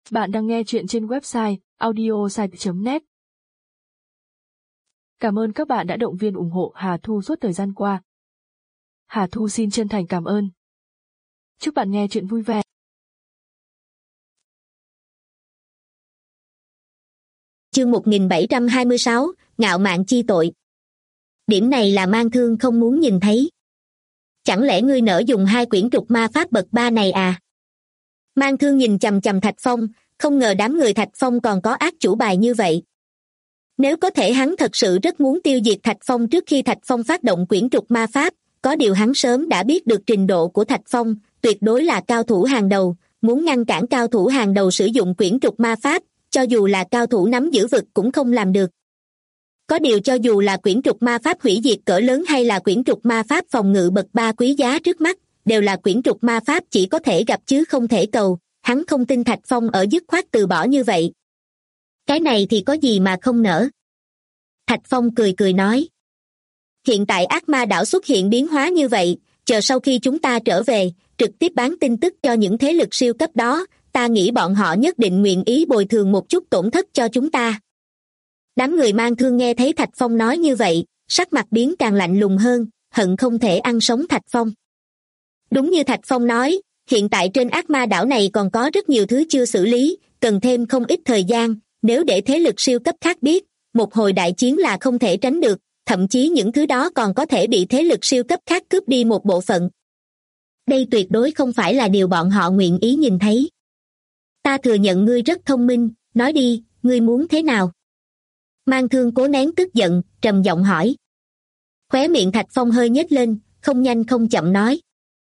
Bạn đang nghe chuyện trên website audiosite.net. Cảm ơn các bạn đã động viên ủng hộ Hà Thu suốt thời gian qua. Hà Thu xin chân thành cảm ơn. Chúc bạn nghe chuyện vui vẻ. Chương 1726, ngạo mạn chi tội. Điểm này là Mang Thương không muốn nhìn thấy. Chẳng lẽ ngươi nỡ dùng 2 quyển trục ma pháp bậc 3 này à? Mang Thương nhìn chằm chằm Thạch Phong, không ngờ đám người Thạch Phong còn có ác chủ bài như vậy. Nếu có thể hắn thật sự rất muốn tiêu diệt Thạch Phong trước khi Thạch Phong phát động quyển trục ma pháp, có điều hắn sớm đã biết được trình độ của Thạch Phong, tuyệt đối là cao thủ hàng đầu, muốn ngăn cản cao thủ hàng đầu sử dụng quyển trục ma pháp, cho dù là cao thủ nắm giữ vực cũng không làm được. Có điều cho dù là quyển trục ma pháp hủy diệt cỡ lớn hay là quyển trục ma pháp phòng ngự bậc 3 quý giá trước mắt, đều là quyển trục ma pháp chỉ có thể gặp chứ không thể cầu, hắn không tin Thạch Phong ở dứt khoát từ bỏ như vậy. Cái này thì có gì mà không nỡ. Thạch Phong cười cười nói. Hiện tại ác ma đảo xuất hiện biến hóa như vậy, chờ sau khi chúng ta trở về, trực tiếp bán tin tức cho những thế lực siêu cấp đó, ta nghĩ bọn họ nhất định nguyện ý bồi thường một chút tổn thất cho chúng ta. Đám người Mang Thương nghe thấy Thạch Phong nói như vậy, sắc mặt biến càng lạnh lùng hơn, hận không thể ăn sống Thạch Phong. Đúng như Thạch Phong nói, hiện tại trên ác ma đảo này còn có rất nhiều thứ chưa xử lý, cần thêm không ít thời gian, nếu để thế lực siêu cấp khác biết, một hồi đại chiến là không thể tránh được, thậm chí những thứ đó còn có thể bị thế lực siêu cấp khác cướp đi một bộ phận. Đây tuyệt đối không phải là điều bọn họ nguyện ý nhìn thấy. Ta thừa nhận ngươi rất thông minh, nói đi, ngươi muốn thế nào? Mang Thương cố nén tức giận, trầm giọng hỏi. Khóe miệng Thạch Phong hơi nhếch lên, không nhanh không chậm nói.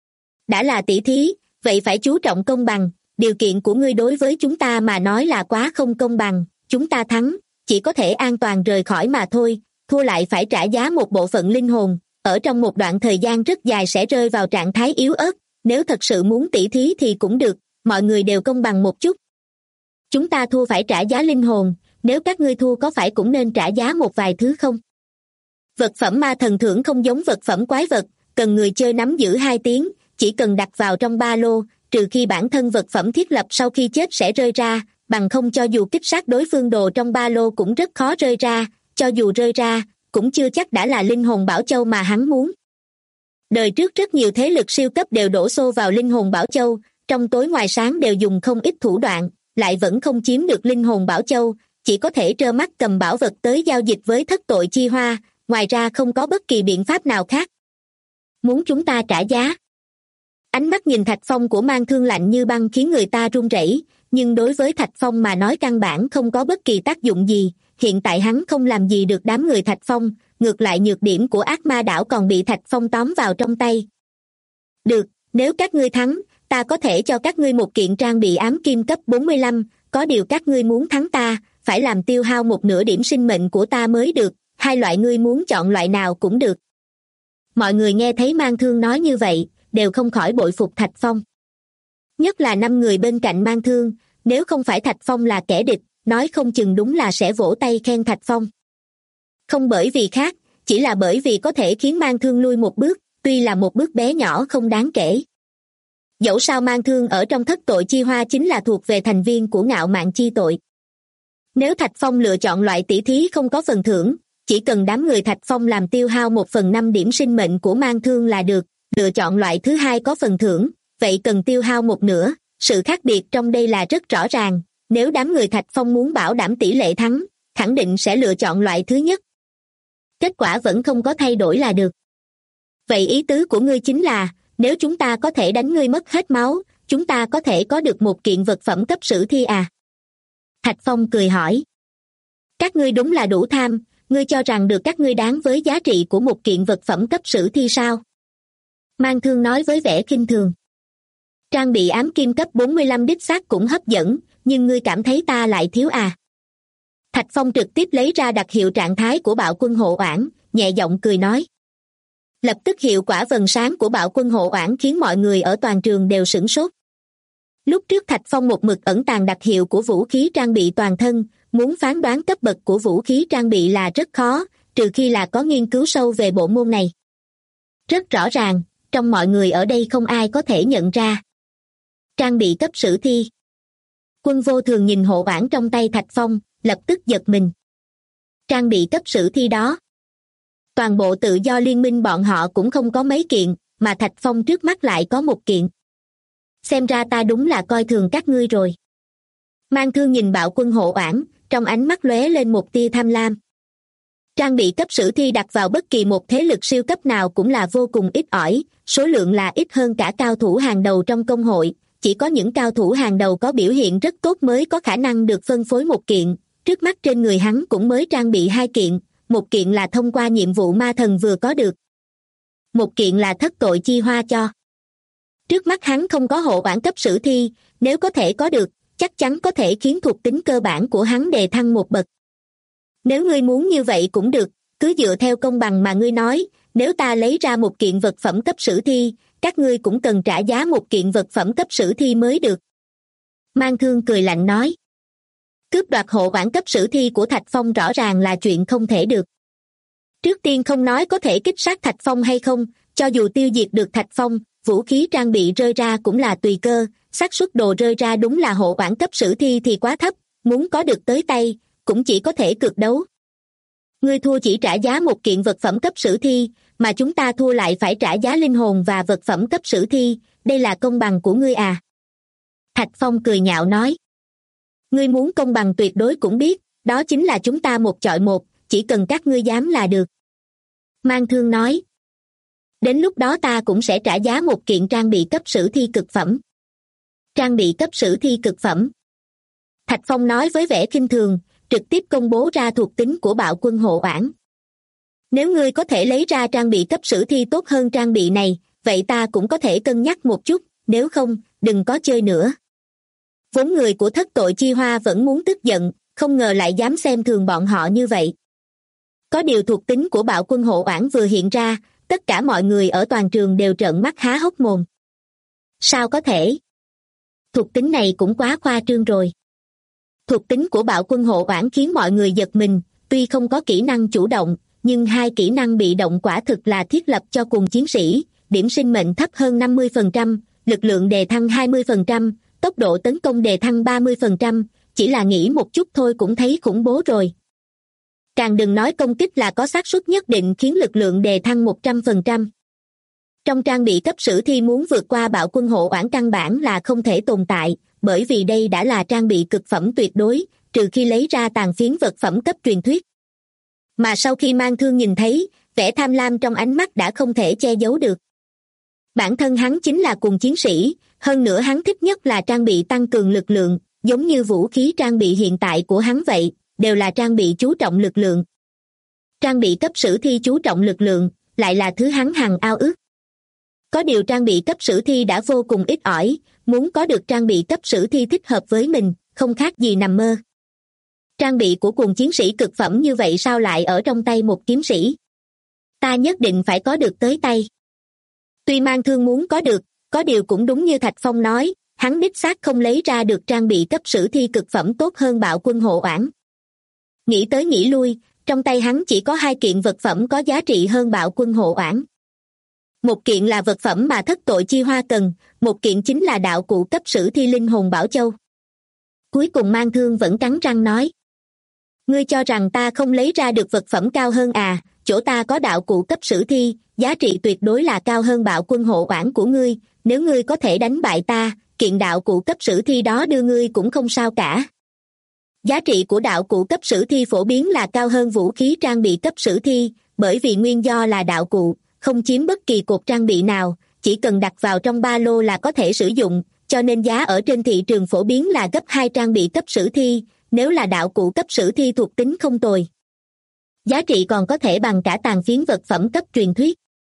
Đã là tỷ thí, vậy phải chú trọng công bằng, điều kiện của ngươi đối với chúng ta mà nói là quá không công bằng, chúng ta thắng, chỉ có thể an toàn rời khỏi mà thôi, thua lại phải trả giá một bộ phận linh hồn, ở trong một đoạn thời gian rất dài sẽ rơi vào trạng thái yếu ớt, nếu thật sự muốn tỷ thí thì cũng được, mọi người đều công bằng một chút. Chúng ta thua phải trả giá linh hồn, nếu các ngươi thua có phải cũng nên trả giá một vài thứ không? Vật phẩm ma thần thưởng không giống vật phẩm quái vật, cần người chơi nắm giữ 2 tiếng, chỉ cần đặt vào trong ba lô, trừ khi bản thân vật phẩm thiết lập sau khi chết sẽ rơi ra, bằng không cho dù kích sát đối phương đồ trong ba lô cũng rất khó rơi ra, cho dù rơi ra, cũng chưa chắc đã là linh hồn bảo châu mà hắn muốn. Đời trước rất nhiều thế lực siêu cấp đều đổ xô vào linh hồn bảo châu, trong tối ngoài sáng đều dùng không ít thủ đoạn, lại vẫn không chiếm được linh hồn bảo châu, chỉ có thể trơ mắt cầm bảo vật tới giao dịch với thất tội chi hoa, ngoài ra không có bất kỳ biện pháp nào khác. Muốn chúng ta trả giá? Ánh mắt nhìn Thạch Phong của Mang Thương lạnh như băng khiến người ta run rẩy, nhưng đối với Thạch Phong mà nói căn bản không có bất kỳ tác dụng gì, hiện tại hắn không làm gì được đám người Thạch Phong, ngược lại nhược điểm của ác ma đảo còn bị Thạch Phong tóm vào trong tay. Được, nếu các ngươi thắng, ta có thể cho các ngươi một kiện trang bị ám kim cấp 45, có điều các ngươi muốn thắng ta, phải làm tiêu hao một nửa điểm sinh mệnh của ta mới được, 2 loại ngươi muốn chọn loại nào cũng được. Mọi người nghe thấy Mang Thương nói như vậy, đều không khỏi bội phục Thạch Phong. Nhất là 5 người bên cạnh Mang Thương, nếu không phải Thạch Phong là kẻ địch, nói không chừng đúng là sẽ vỗ tay khen Thạch Phong. Không bởi vì khác, chỉ là bởi vì có thể khiến Mang Thương lui một bước, tuy là một bước bé nhỏ không đáng kể. Dẫu sao Mang Thương ở trong thất tội chi hoa chính là thuộc về thành viên của ngạo mạn chi tội. Nếu Thạch Phong lựa chọn loại tỷ thí không có phần thưởng, chỉ cần đám người Thạch Phong làm tiêu hao 1/5 điểm sinh mệnh của Mang Thương là được, lựa chọn loại thứ hai có phần thưởng, vậy cần tiêu hao một nửa, sự khác biệt trong đây là rất rõ ràng, nếu đám người Thạch Phong muốn bảo đảm tỷ lệ thắng, khẳng định sẽ lựa chọn loại thứ nhất. Kết quả vẫn không có thay đổi là được. Vậy ý tứ của ngươi chính là, nếu chúng ta có thể đánh ngươi mất hết máu, chúng ta có thể có được một kiện vật phẩm cấp sử thi à? Thạch Phong cười hỏi. Các ngươi đúng là đủ tham, ngươi cho rằng được các ngươi đáng với giá trị của một kiện vật phẩm cấp sử thi sao? Mang Thương nói với vẻ khinh thường. Trang bị ám kim cấp 45 đích xác cũng hấp dẫn, nhưng ngươi cảm thấy ta lại thiếu à? Thạch Phong trực tiếp lấy ra đặc hiệu trạng thái của bạo quân hộ oản, nhẹ giọng cười nói. Lập tức hiệu quả vầng sáng của bạo quân hộ oản khiến mọi người ở toàn trường đều sửng sốt. Lúc trước Thạch Phong một mực ẩn tàng đặc hiệu của vũ khí trang bị toàn thân, muốn phán đoán cấp bậc của vũ khí trang bị là rất khó, trừ khi là có nghiên cứu sâu về bộ môn này. Rất rõ ràng, trong mọi người ở đây không ai có thể nhận ra. Trang bị cấp sử thi. Quân Vô Thường nhìn hộ oản trong tay Thạch Phong, lập tức giật mình. Trang bị cấp sử thi đó. Toàn bộ tự do liên minh bọn họ cũng không có mấy kiện, mà Thạch Phong trước mắt lại có một kiện. Xem ra ta đúng là coi thường các ngươi rồi. Mang Thương nhìn Bạo Quân hộ oản, trong ánh mắt lóe lên một tia tham lam. Trang bị cấp sử thi đặt vào bất kỳ một thế lực siêu cấp nào cũng là vô cùng ít ỏi, số lượng là ít hơn cả cao thủ hàng đầu trong công hội, chỉ có những cao thủ hàng đầu có biểu hiện rất tốt mới có khả năng được phân phối một kiện, trước mắt trên người hắn cũng mới trang bị 2 kiện, một kiện là thông qua nhiệm vụ ma thần vừa có được. Một kiện là thất tội chi hoa cho. Trước mắt hắn không có hộ oản cấp sử thi, nếu có thể có được, chắc chắn có thể khiến thuộc tính cơ bản của hắn đề thăng một bậc. Nếu ngươi muốn như vậy cũng được, cứ dựa theo công bằng mà ngươi nói, nếu ta lấy ra một kiện vật phẩm cấp sử thi, các ngươi cũng cần trả giá một kiện vật phẩm cấp sử thi mới được. Mang Thương cười lạnh nói. Cướp đoạt hộ oản cấp sử thi của Thạch Phong rõ ràng là chuyện không thể được. Trước tiên không nói có thể kích sát Thạch Phong hay không, cho dù tiêu diệt được Thạch Phong, vũ khí trang bị rơi ra cũng là tùy cơ, xác suất đồ rơi ra đúng là hộ oản cấp sử thi thì quá thấp, muốn có được tới tay, cũng chỉ có thể cược đấu. Ngươi thua chỉ trả giá một kiện vật phẩm cấp sử thi, mà chúng ta thua lại phải trả giá linh hồn và vật phẩm cấp sử thi, đây là công bằng của ngươi à? Thạch Phong cười nhạo nói. Ngươi muốn công bằng tuyệt đối cũng biết, đó chính là chúng ta một chọi một, chỉ cần các ngươi dám là được. Mang Thương nói. Đến lúc đó ta cũng sẽ trả giá một kiện trang bị cấp sử thi cực phẩm. Trang bị cấp sử thi cực phẩm. Thạch Phong nói với vẻ khinh thường, trực tiếp công bố ra thuộc tính của Bạo Quân hộ oản. Nếu ngươi có thể lấy ra trang bị cấp sử thi tốt hơn trang bị này, vậy ta cũng có thể cân nhắc một chút, nếu không, đừng có chơi nữa. Vốn người của thất tội chi hoa vẫn muốn tức giận, không ngờ lại dám xem thường bọn họ như vậy. Có điều thuộc tính của Bạo Quân hộ oản vừa hiện ra, tất cả mọi người ở toàn trường đều trợn mắt há hốc mồm. Sao có thể? Thuộc tính này cũng quá khoa trương rồi. Thuộc tính của Bạo Quân hộ oản khiến mọi người giật mình, tuy không có kỹ năng chủ động, nhưng 2 kỹ năng bị động quả thực là thiết lập cho cùng chiến sĩ, điểm sinh mệnh thấp hơn 50%, lực lượng đề thăng 20%, tốc độ tấn công đề thăng 30%, chỉ là nghĩ một chút thôi cũng thấy khủng bố rồi. Càng đừng nói công kích là có xác suất nhất định khiến lực lượng đề thăng 100%. Trong trang bị cấp sử thi muốn vượt qua Bạo Quân hộ oản căn bản là không thể tồn tại, bởi vì đây đã là trang bị cực phẩm tuyệt đối, trừ khi lấy ra tàn phiến vật phẩm cấp truyền thuyết. Mà sau khi Mang Thương nhìn thấy, vẻ tham lam trong ánh mắt đã không thể che giấu được. Bản thân hắn chính là cùng chiến sĩ, hơn nữa hắn thích nhất là trang bị tăng cường lực lượng, giống như vũ khí trang bị hiện tại của hắn vậy, đều là trang bị chú trọng lực lượng. Trang bị cấp sử thi chú trọng lực lượng, lại là thứ hắn hằng ao ước. Có điều trang bị cấp sử thi đã vô cùng ít ỏi, muốn có được trang bị cấp sử thi thích hợp với mình, không khác gì nằm mơ. Trang bị của cuồng chiến sĩ cực phẩm như vậy sao lại ở trong tay một kiếm sĩ? Ta nhất định phải có được tới tay. Tuy Mang Thương muốn có được, có điều cũng đúng như Thạch Phong nói, hắn đích xác không lấy ra được trang bị cấp sử thi cực phẩm tốt hơn Bạo Quân hộ oản. Nghĩ tới nghĩ lui, trong tay hắn chỉ có 2 kiện vật phẩm có giá trị hơn Bạo Quân hộ oản. Một kiện là vật phẩm mà thất tội chi hoa cần, một kiện chính là đạo cụ cấp sử thi linh hồn bảo châu. Cuối cùng Mang Thương vẫn cắn răng nói. Ngươi cho rằng ta không lấy ra được vật phẩm cao hơn à, chỗ ta có đạo cụ cấp sử thi, giá trị tuyệt đối là cao hơn Bạo Quân hộ oản của ngươi, nếu ngươi có thể đánh bại ta, kiện đạo cụ cấp sử thi đó đưa ngươi cũng không sao cả. Giá trị của đạo cụ cấp sử thi phổ biến là cao hơn vũ khí trang bị cấp sử thi, bởi vì nguyên do là đạo cụ, không chiếm bất kỳ cột trang bị nào, chỉ cần đặt vào trong ba lô là có thể sử dụng, cho nên giá ở trên thị trường phổ biến là gấp 2 trang bị cấp sử thi, nếu là đạo cụ cấp sử thi thuộc tính không tồi. Giá trị còn có thể bằng cả tàn phiến vật phẩm cấp truyền thuyết.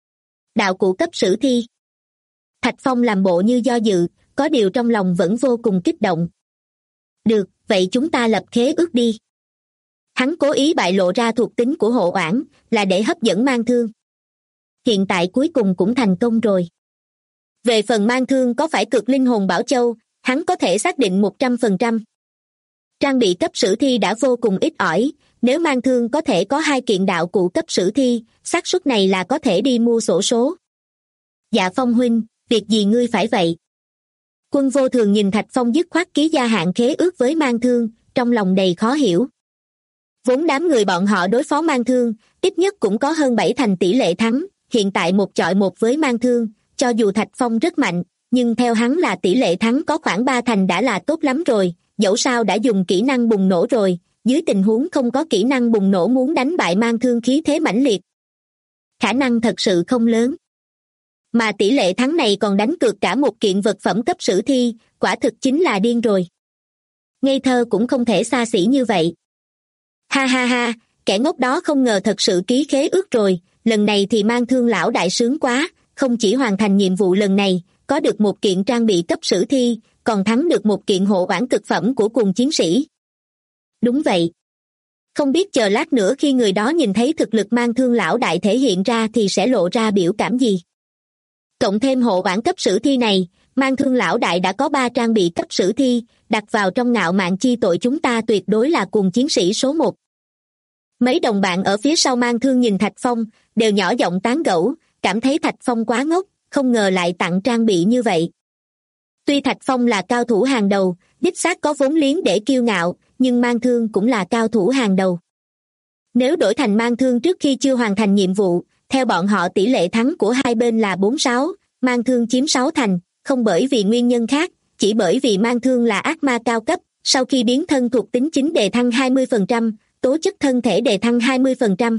Đạo cụ cấp sử thi. Thạch Phong làm bộ như do dự, có điều trong lòng vẫn vô cùng kích động. Được, vậy chúng ta lập khế ước đi. Hắn cố ý bại lộ ra thuộc tính của hộ oản, là để hấp dẫn Mang Thương. Hiện tại cuối cùng cũng thành công rồi. Về phần Mang Thương có phải cược linh hồn bảo châu, hắn có thể xác định 100%. Trang bị cấp sử thi đã vô cùng ít ỏi, nếu Mang Thương có thể có 2 kiện đạo cụ cấp sử thi, xác suất này là có thể đi mua xổ số. Dạ Phong huynh, việc gì ngươi phải vậy? Quân Vô Thường nhìn Thạch Phong dứt khoát ký gia hạn khế ước với Mang Thương, trong lòng đầy khó hiểu. Vốn đám người bọn họ đối phó Mang Thương, ít nhất cũng có hơn 7 thành tỷ lệ thắng, hiện tại một chọi một với Mang Thương, cho dù Thạch Phong rất mạnh, nhưng theo hắn là tỷ lệ thắng có khoảng 3 thành đã là tốt lắm rồi, dẫu sao đã dùng kỹ năng bùng nổ rồi, dưới tình huống không có kỹ năng bùng nổ muốn đánh bại Mang Thương khí thế mãnh liệt. Khả năng thật sự không lớn. Mà tỷ lệ thắng này còn đánh cược cả một kiện vật phẩm cấp sử thi, quả thực chính là điên rồi. Ngây thơ cũng không thể xa xỉ như vậy. Ha ha ha, kẻ ngốc đó không ngờ thật sự ký khế ước rồi, lần này thì Mang Thương lão đại sướng quá, không chỉ hoàn thành nhiệm vụ lần này, có được một kiện trang bị cấp sử thi, còn thắng được một kiện hộ oản cực phẩm của cùng chiến sĩ. Đúng vậy. Không biết chờ lát nữa khi người đó nhìn thấy thực lực Mang Thương lão đại thể hiện ra thì sẽ lộ ra biểu cảm gì. Cộng thêm hộ oản cấp sử thi này, Mang Thương lão đại đã có 3 trang bị cấp sử thi, đặt vào trong ngạo mạn chi tội chúng ta tuyệt đối là cùng chiến sĩ số 1. Mấy đồng bạn ở phía sau Mang Thương nhìn Thạch Phong, đều nhỏ giọng tán gẫu, cảm thấy Thạch Phong quá ngốc, không ngờ lại tặng trang bị như vậy. Tuy Thạch Phong là cao thủ hàng đầu, đích xác có vốn liếng để kiêu ngạo, nhưng Mang Thương cũng là cao thủ hàng đầu. Nếu đổi thành Mang Thương trước khi chưa hoàn thành nhiệm vụ, theo bọn họ tỷ lệ thắng của hai bên là 4-6, Mang Thương chiếm 6 thành, không bởi vì nguyên nhân khác, chỉ bởi vì Mang Thương là ác ma cao cấp, sau khi biến thân thuộc tính chính đề thăng 20%, tố chất thân thể đề thăng 20%.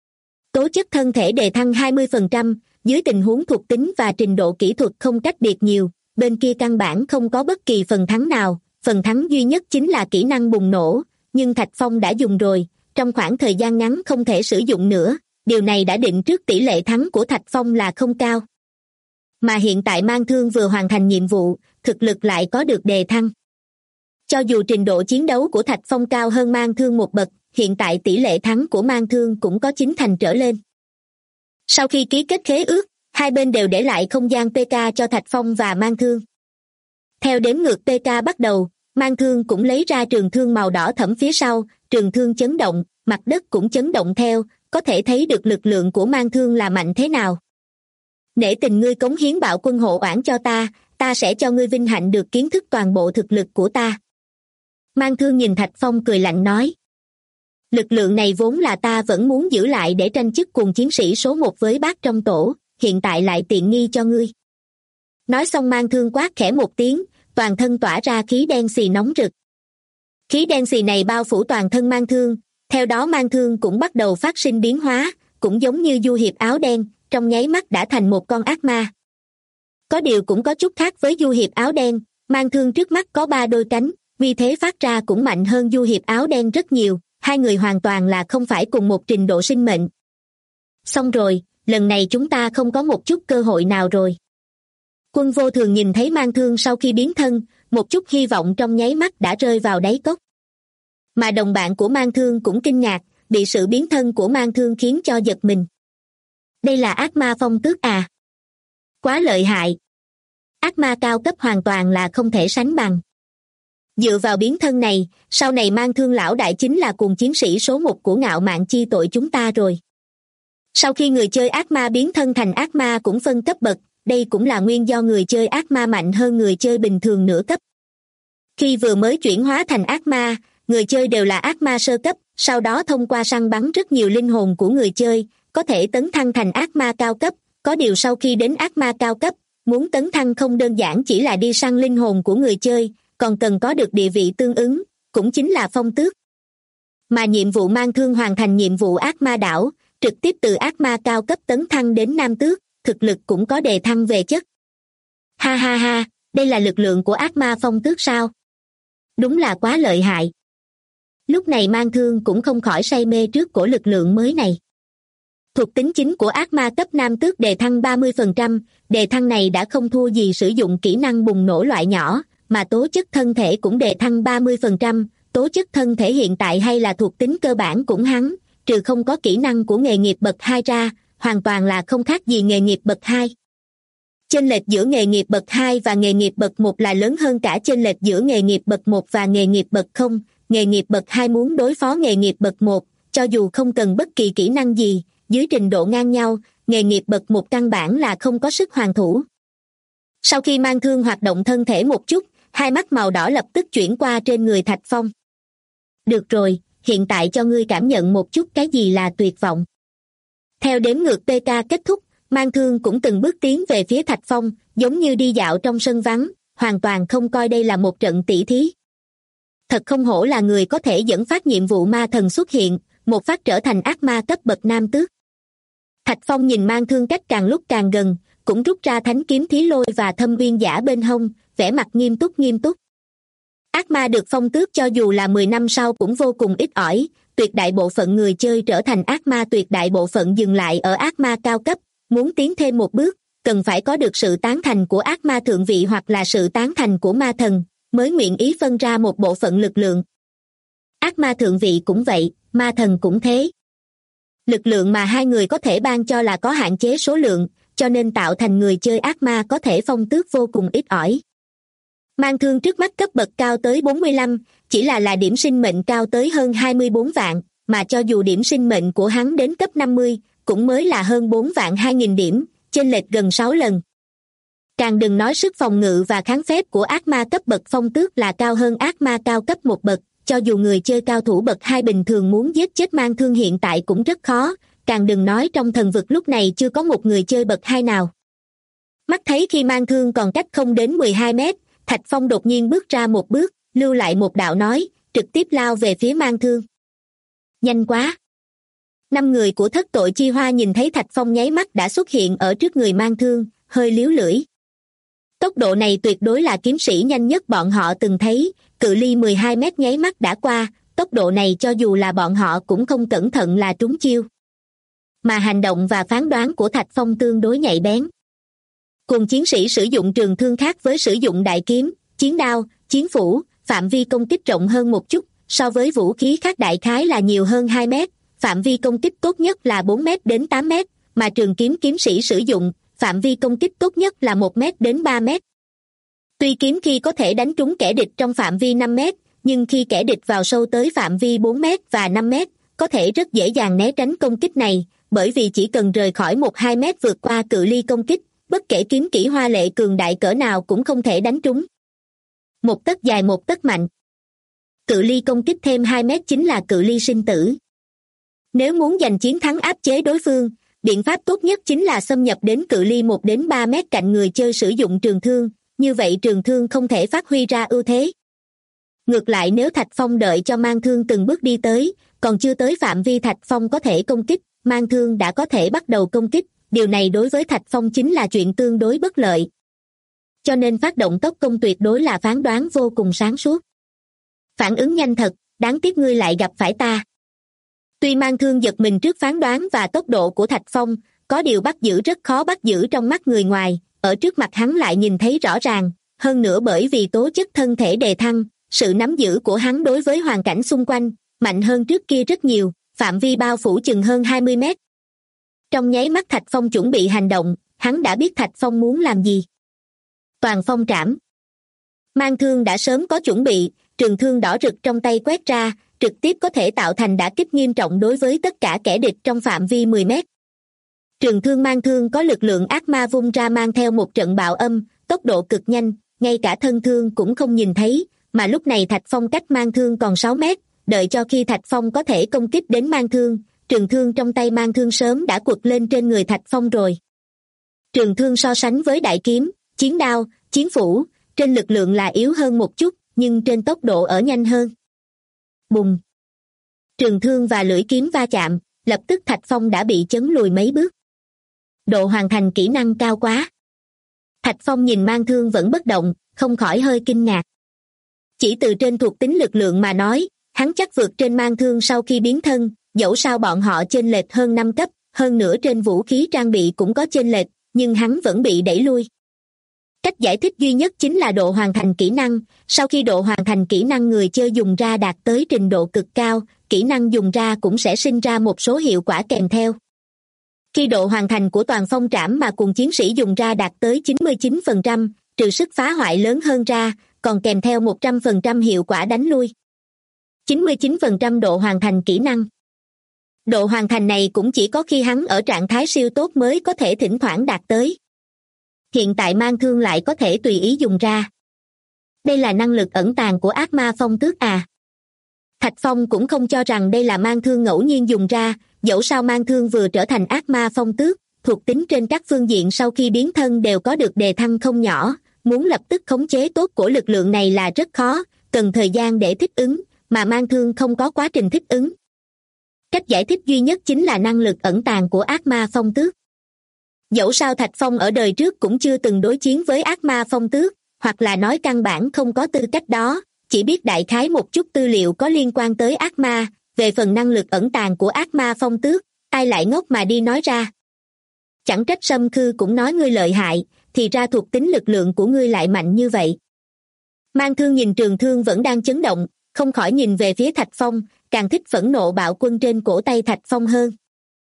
Tố chất thân thể đề thăng 20%, dưới tình huống thuộc tính và trình độ kỹ thuật không cách biệt nhiều, bên kia căn bản không có bất kỳ phần thắng nào, phần thắng duy nhất chính là kỹ năng bùng nổ, nhưng Thạch Phong đã dùng rồi, trong khoảng thời gian ngắn không thể sử dụng nữa, điều này đã định trước tỷ lệ thắng của Thạch Phong là không cao. Mà hiện tại Mang Thương vừa hoàn thành nhiệm vụ, thực lực lại có được đề thăng. Cho dù trình độ chiến đấu của Thạch Phong cao hơn Mang Thương một bậc, hiện tại tỷ lệ thắng của Mang Thương cũng có 9 thành trở lên. Sau khi ký kết khế ước, hai bên đều để lại không gian PK cho Thạch Phong và Mang Thương. Theo đếm ngược PK bắt đầu, Mang Thương cũng lấy ra trường thương màu đỏ thẫm phía sau, trường thương chấn động, mặt đất cũng chấn động theo, có thể thấy được lực lượng của Mang Thương là mạnh thế nào. Nể tình ngươi cống hiến bạo quân hộ oản cho ta sẽ cho ngươi vinh hạnh được kiến thức toàn bộ thực lực của ta. Mang Thương nhìn Thạch Phong cười lạnh nói. Lực lượng này vốn là ta vẫn muốn giữ lại để tranh chức cùng chiến sĩ số 1 với bác trong tổ, hiện tại lại tiện nghi cho ngươi. Nói xong Mang Thương quát khẽ một tiếng, toàn thân tỏa ra khí đen xì nóng rực. Khí đen xì này bao phủ toàn thân Mang Thương, theo đó Mang Thương cũng bắt đầu phát sinh biến hóa, cũng giống như du hiệp áo đen, trong nháy mắt đã thành một con ác ma. Có điều cũng có chút khác với du hiệp áo đen, Mang Thương trước mắt có 3 đôi cánh, vì thế phát ra cũng mạnh hơn du hiệp áo đen rất nhiều, hai người hoàn toàn là không phải cùng một trình độ sinh mệnh. Xong rồi, lần này chúng ta không có một chút cơ hội nào rồi. Quân Vô Thường nhìn thấy Mang Thương sau khi biến thân, một chút hy vọng trong nháy mắt đã rơi vào đáy cốc. Mà đồng bạn của Mang Thương cũng kinh ngạc, bị sự biến thân của Mang Thương khiến cho giật mình. Đây là ác ma phong tước à? Quá lợi hại. Ác ma cao cấp hoàn toàn là không thể sánh bằng. Dựa vào biến thân này, sau này Mang Thương lão đại chính là cùng chiến sĩ số 1 của ngạo mạn chi tội chúng ta rồi. Sau khi người chơi ác ma biến thân thành ác ma cũng phân cấp bậc, đây cũng là nguyên do người chơi ác ma mạnh hơn người chơi bình thường nửa cấp. Khi vừa mới chuyển hóa thành ác ma, người chơi đều là ác ma sơ cấp, sau đó thông qua săn bắn rất nhiều linh hồn của người chơi, có thể tấn thăng thành ác ma cao cấp, có điều sau khi đến ác ma cao cấp, muốn tấn thăng không đơn giản chỉ là đi săn linh hồn của người chơi, còn cần có được địa vị tương ứng, cũng chính là phong tước. Mà nhiệm vụ Mang Thương hoàn thành nhiệm vụ ác ma đảo, trực tiếp từ ác ma cao cấp tấn thăng đến nam tước, thực lực cũng có đề thăng về chất. Ha ha ha, đây là lực lượng của ác ma phong tước sao? Đúng là quá lợi hại. Lúc này Mang Thương cũng không khỏi say mê trước cổ lực lượng mới này. Thuộc tính chính của ác ma cấp nam tước đề thăng 30%, đề thăng này đã không thua gì sử dụng kỹ năng bùng nổ loại nhỏ, mà tố chất thân thể cũng đề thăng 30%, tố chất thân thể hiện tại hay là thuộc tính cơ bản cũng hắn, trừ không có kỹ năng của nghề nghiệp bậc 2 ra, hoàn toàn là không khác gì nghề nghiệp bậc 2. Chênh lệch giữa nghề nghiệp bậc 2 và nghề nghiệp bậc 1 là lớn hơn cả chênh lệch giữa nghề nghiệp bậc 1 và nghề nghiệp bậc 0, nghề nghiệp bậc 2 muốn đối phó nghề nghiệp bậc 1, cho dù không cần bất kỳ kỹ năng gì, dưới trình độ ngang nhau, nghề nghiệp bậc 1 căn bản là không có sức hoàn thủ. Sau khi mang thương hoạt động thân thể một chút, hai mắt màu đỏ lập tức chuyển qua trên người Thạch Phong. Được rồi, hiện tại cho ngươi cảm nhận một chút cái gì là tuyệt vọng. Theo đếm ngược PK kết thúc, mang thương cũng từng bước tiến về phía Thạch Phong, giống như đi dạo trong sân vắng, hoàn toàn không coi đây là một trận tỉ thí. Thật không hổ là người có thể dẫn phát nhiệm vụ ma thần xuất hiện, một phát trở thành ác ma cấp bậc nam tước. Thạch Phong nhìn mang thương cách càng lúc càng gần, cũng rút ra thánh kiếm thí lôi và thâm uyên giả bên hông, vẻ mặt nghiêm túc. Ác ma được phong tước cho dù là 10 năm sau cũng vô cùng ít ỏi, tuyệt đại bộ phận người chơi trở thành ác ma, tuyệt đại bộ phận dừng lại ở ác ma cao cấp, muốn tiến thêm một bước, cần phải có được sự tán thành của ác ma thượng vị hoặc là sự tán thành của ma thần, mới nguyện ý phân ra một bộ phận lực lượng. Ác ma thượng vị cũng vậy, ma thần cũng thế. Lực lượng mà hai người có thể ban cho là có hạn chế số lượng, cho nên tạo thành người chơi ác ma có thể phong tước vô cùng ít ỏi. Mang thương trước mắt cấp bậc cao tới 45, chỉ là điểm sinh mệnh cao tới hơn 24 vạn, mà cho dù điểm sinh mệnh của hắn đến cấp 50, cũng mới là hơn 4 vạn 2.000 điểm, chênh lệch gần 6 lần. Càng đừng nói sức phòng ngự và kháng phép của ác ma cấp bậc phong tước là cao hơn ác ma cao cấp một bậc, cho dù người chơi cao thủ bậc 2 bình thường muốn giết chết mang thương hiện tại cũng rất khó, càng đừng nói trong thần vực lúc này chưa có một người chơi bậc 2 nào. Mắt thấy khi mang thương còn cách không đến 12 mét, Thạch Phong đột nhiên bước ra một bước, lưu lại một đạo nói, trực tiếp lao về phía mang thương. Nhanh quá! 5 người của thất tội chi hoa nhìn thấy Thạch Phong nháy mắt đã xuất hiện ở trước người mang thương, hơi líu lưỡi. Tốc độ này tuyệt đối là kiếm sĩ nhanh nhất bọn họ từng thấy, cự ly 12 mét nháy mắt đã qua, tốc độ này cho dù là bọn họ cũng không cẩn thận là trúng chiêu. Mà hành động và phán đoán của Thạch Phong tương đối nhạy bén. Cùng chiến sĩ sử dụng trường thương khác với sử dụng đại kiếm, chiến đao, chiến phủ, phạm vi công kích rộng hơn một chút, so với vũ khí khác đại khái là nhiều hơn 2 mét, phạm vi công kích tốt nhất là 4 mét đến 8 mét, mà trường kiếm kiếm sĩ sử dụng, phạm vi công kích tốt nhất là 1 mét đến 3 mét. Tuy kiếm khi có thể đánh trúng kẻ địch trong phạm vi 5 mét, nhưng khi kẻ địch vào sâu tới phạm vi 4 mét và 5 mét, có thể rất dễ dàng né tránh công kích này, bởi vì chỉ cần rời khỏi 1-2 mét vượt qua cự ly công kích, bất kể kiếm kỹ hoa lệ cường đại cỡ nào cũng không thể đánh trúng. Một tấc dài một tấc mạnh. Cự ly công kích thêm 2 mét chính là cự ly sinh tử. Nếu muốn giành chiến thắng áp chế đối phương, biện pháp tốt nhất chính là xâm nhập đến cự ly 1 đến 3 mét cạnh người chơi sử dụng trường thương, như vậy trường thương không thể phát huy ra ưu thế. Ngược lại nếu Thạch Phong đợi cho mang thương từng bước đi tới, còn chưa tới phạm vi Thạch Phong có thể công kích, mang thương đã có thể bắt đầu công kích, điều này đối với Thạch Phong chính là chuyện tương đối bất lợi. Cho nên phát động tốc công tuyệt đối là phán đoán vô cùng sáng suốt. Phản ứng nhanh thật, đáng tiếc ngươi lại gặp phải ta. Tuy mang thương giật mình trước phán đoán và tốc độ của Thạch Phong, có điều bắt giữ rất khó bắt giữ trong mắt người ngoài, ở trước mặt hắn lại nhìn thấy rõ ràng, hơn nữa bởi vì tố chất thân thể đề thăng, sự nắm giữ của hắn đối với hoàn cảnh xung quanh, mạnh hơn trước kia rất nhiều, phạm vi bao phủ chừng hơn 20 mét. Trong nháy mắt Thạch Phong chuẩn bị hành động, hắn đã biết Thạch Phong muốn làm gì. Toàn phong trảm. Mang thương đã sớm có chuẩn bị, trường thương đỏ rực trong tay quét ra, trực tiếp có thể tạo thành đả kích nghiêm trọng đối với tất cả kẻ địch trong phạm vi 10 mét. Trường thương mang thương có lực lượng ác ma vung ra mang theo một trận bạo âm, tốc độ cực nhanh, ngay cả thân thương cũng không nhìn thấy, mà lúc này Thạch Phong cách mang thương còn 6 mét, đợi cho khi Thạch Phong có thể công kích đến mang thương, trường thương trong tay mang thương sớm đã quật lên trên người Thạch Phong rồi. Trường thương so sánh với đại kiếm, chiến đao, chiến phủ, trên lực lượng là yếu hơn một chút, nhưng trên tốc độ ở nhanh hơn. Bùng! Trường thương và lưỡi kiếm va chạm, lập tức Thạch Phong đã bị chấn lùi mấy bước. Độ hoàn thành kỹ năng cao quá. Thạch Phong nhìn mang thương vẫn bất động, không khỏi hơi kinh ngạc. Chỉ từ trên thuộc tính lực lượng mà nói, hắn chắc vượt trên mang thương sau khi biến thân, dẫu sao bọn họ chênh lệch hơn 5 cấp, hơn nữa trên vũ khí trang bị cũng có chênh lệch, nhưng hắn vẫn bị đẩy lui. Cách giải thích duy nhất chính là độ hoàn thành kỹ năng, sau khi độ hoàn thành kỹ năng người chơi dùng ra đạt tới trình độ cực cao, kỹ năng dùng ra cũng sẽ sinh ra một số hiệu quả kèm theo. Khi độ hoàn thành của toàn phong trảm mà cùng chiến sĩ dùng ra đạt tới 99%, trừ sức phá hoại lớn hơn ra, còn kèm theo 100% hiệu quả đánh lui. 99% độ hoàn thành kỹ năng. Độ hoàn thành này cũng chỉ có khi hắn ở trạng thái siêu tốt mới có thể thỉnh thoảng đạt tới. hiện tại mang thương lại có thể tùy ý dùng ra. Đây là năng lực ẩn tàng của ác ma phong tước à? Thạch Phong cũng không cho rằng đây là mang thương ngẫu nhiên dùng ra, dẫu sao mang thương vừa trở thành ác ma phong tước, thuộc tính trên các phương diện sau khi biến thân đều có được đề thăng không nhỏ, muốn lập tức khống chế tốt của lực lượng này là rất khó, cần thời gian để thích ứng, mà mang thương không có quá trình thích ứng. Cách giải thích duy nhất chính là năng lực ẩn tàng của ác ma phong tước. Dẫu sao Thạch Phong ở đời trước cũng chưa từng đối chiến với ác ma phong tước, hoặc là nói căn bản không có tư cách đó, chỉ biết đại khái một chút tư liệu có liên quan tới ác ma, về phần năng lực ẩn tàng của ác ma phong tước, ai lại ngốc mà đi nói ra. Chẳng trách Sâm Khư cũng nói ngươi lợi hại, thì ra thuộc tính lực lượng của ngươi lại mạnh như vậy. Mang thương nhìn trường thương vẫn đang chấn động, không khỏi nhìn về phía Thạch Phong, càng thích phẫn nộ bạo quân trên cổ tay Thạch Phong hơn.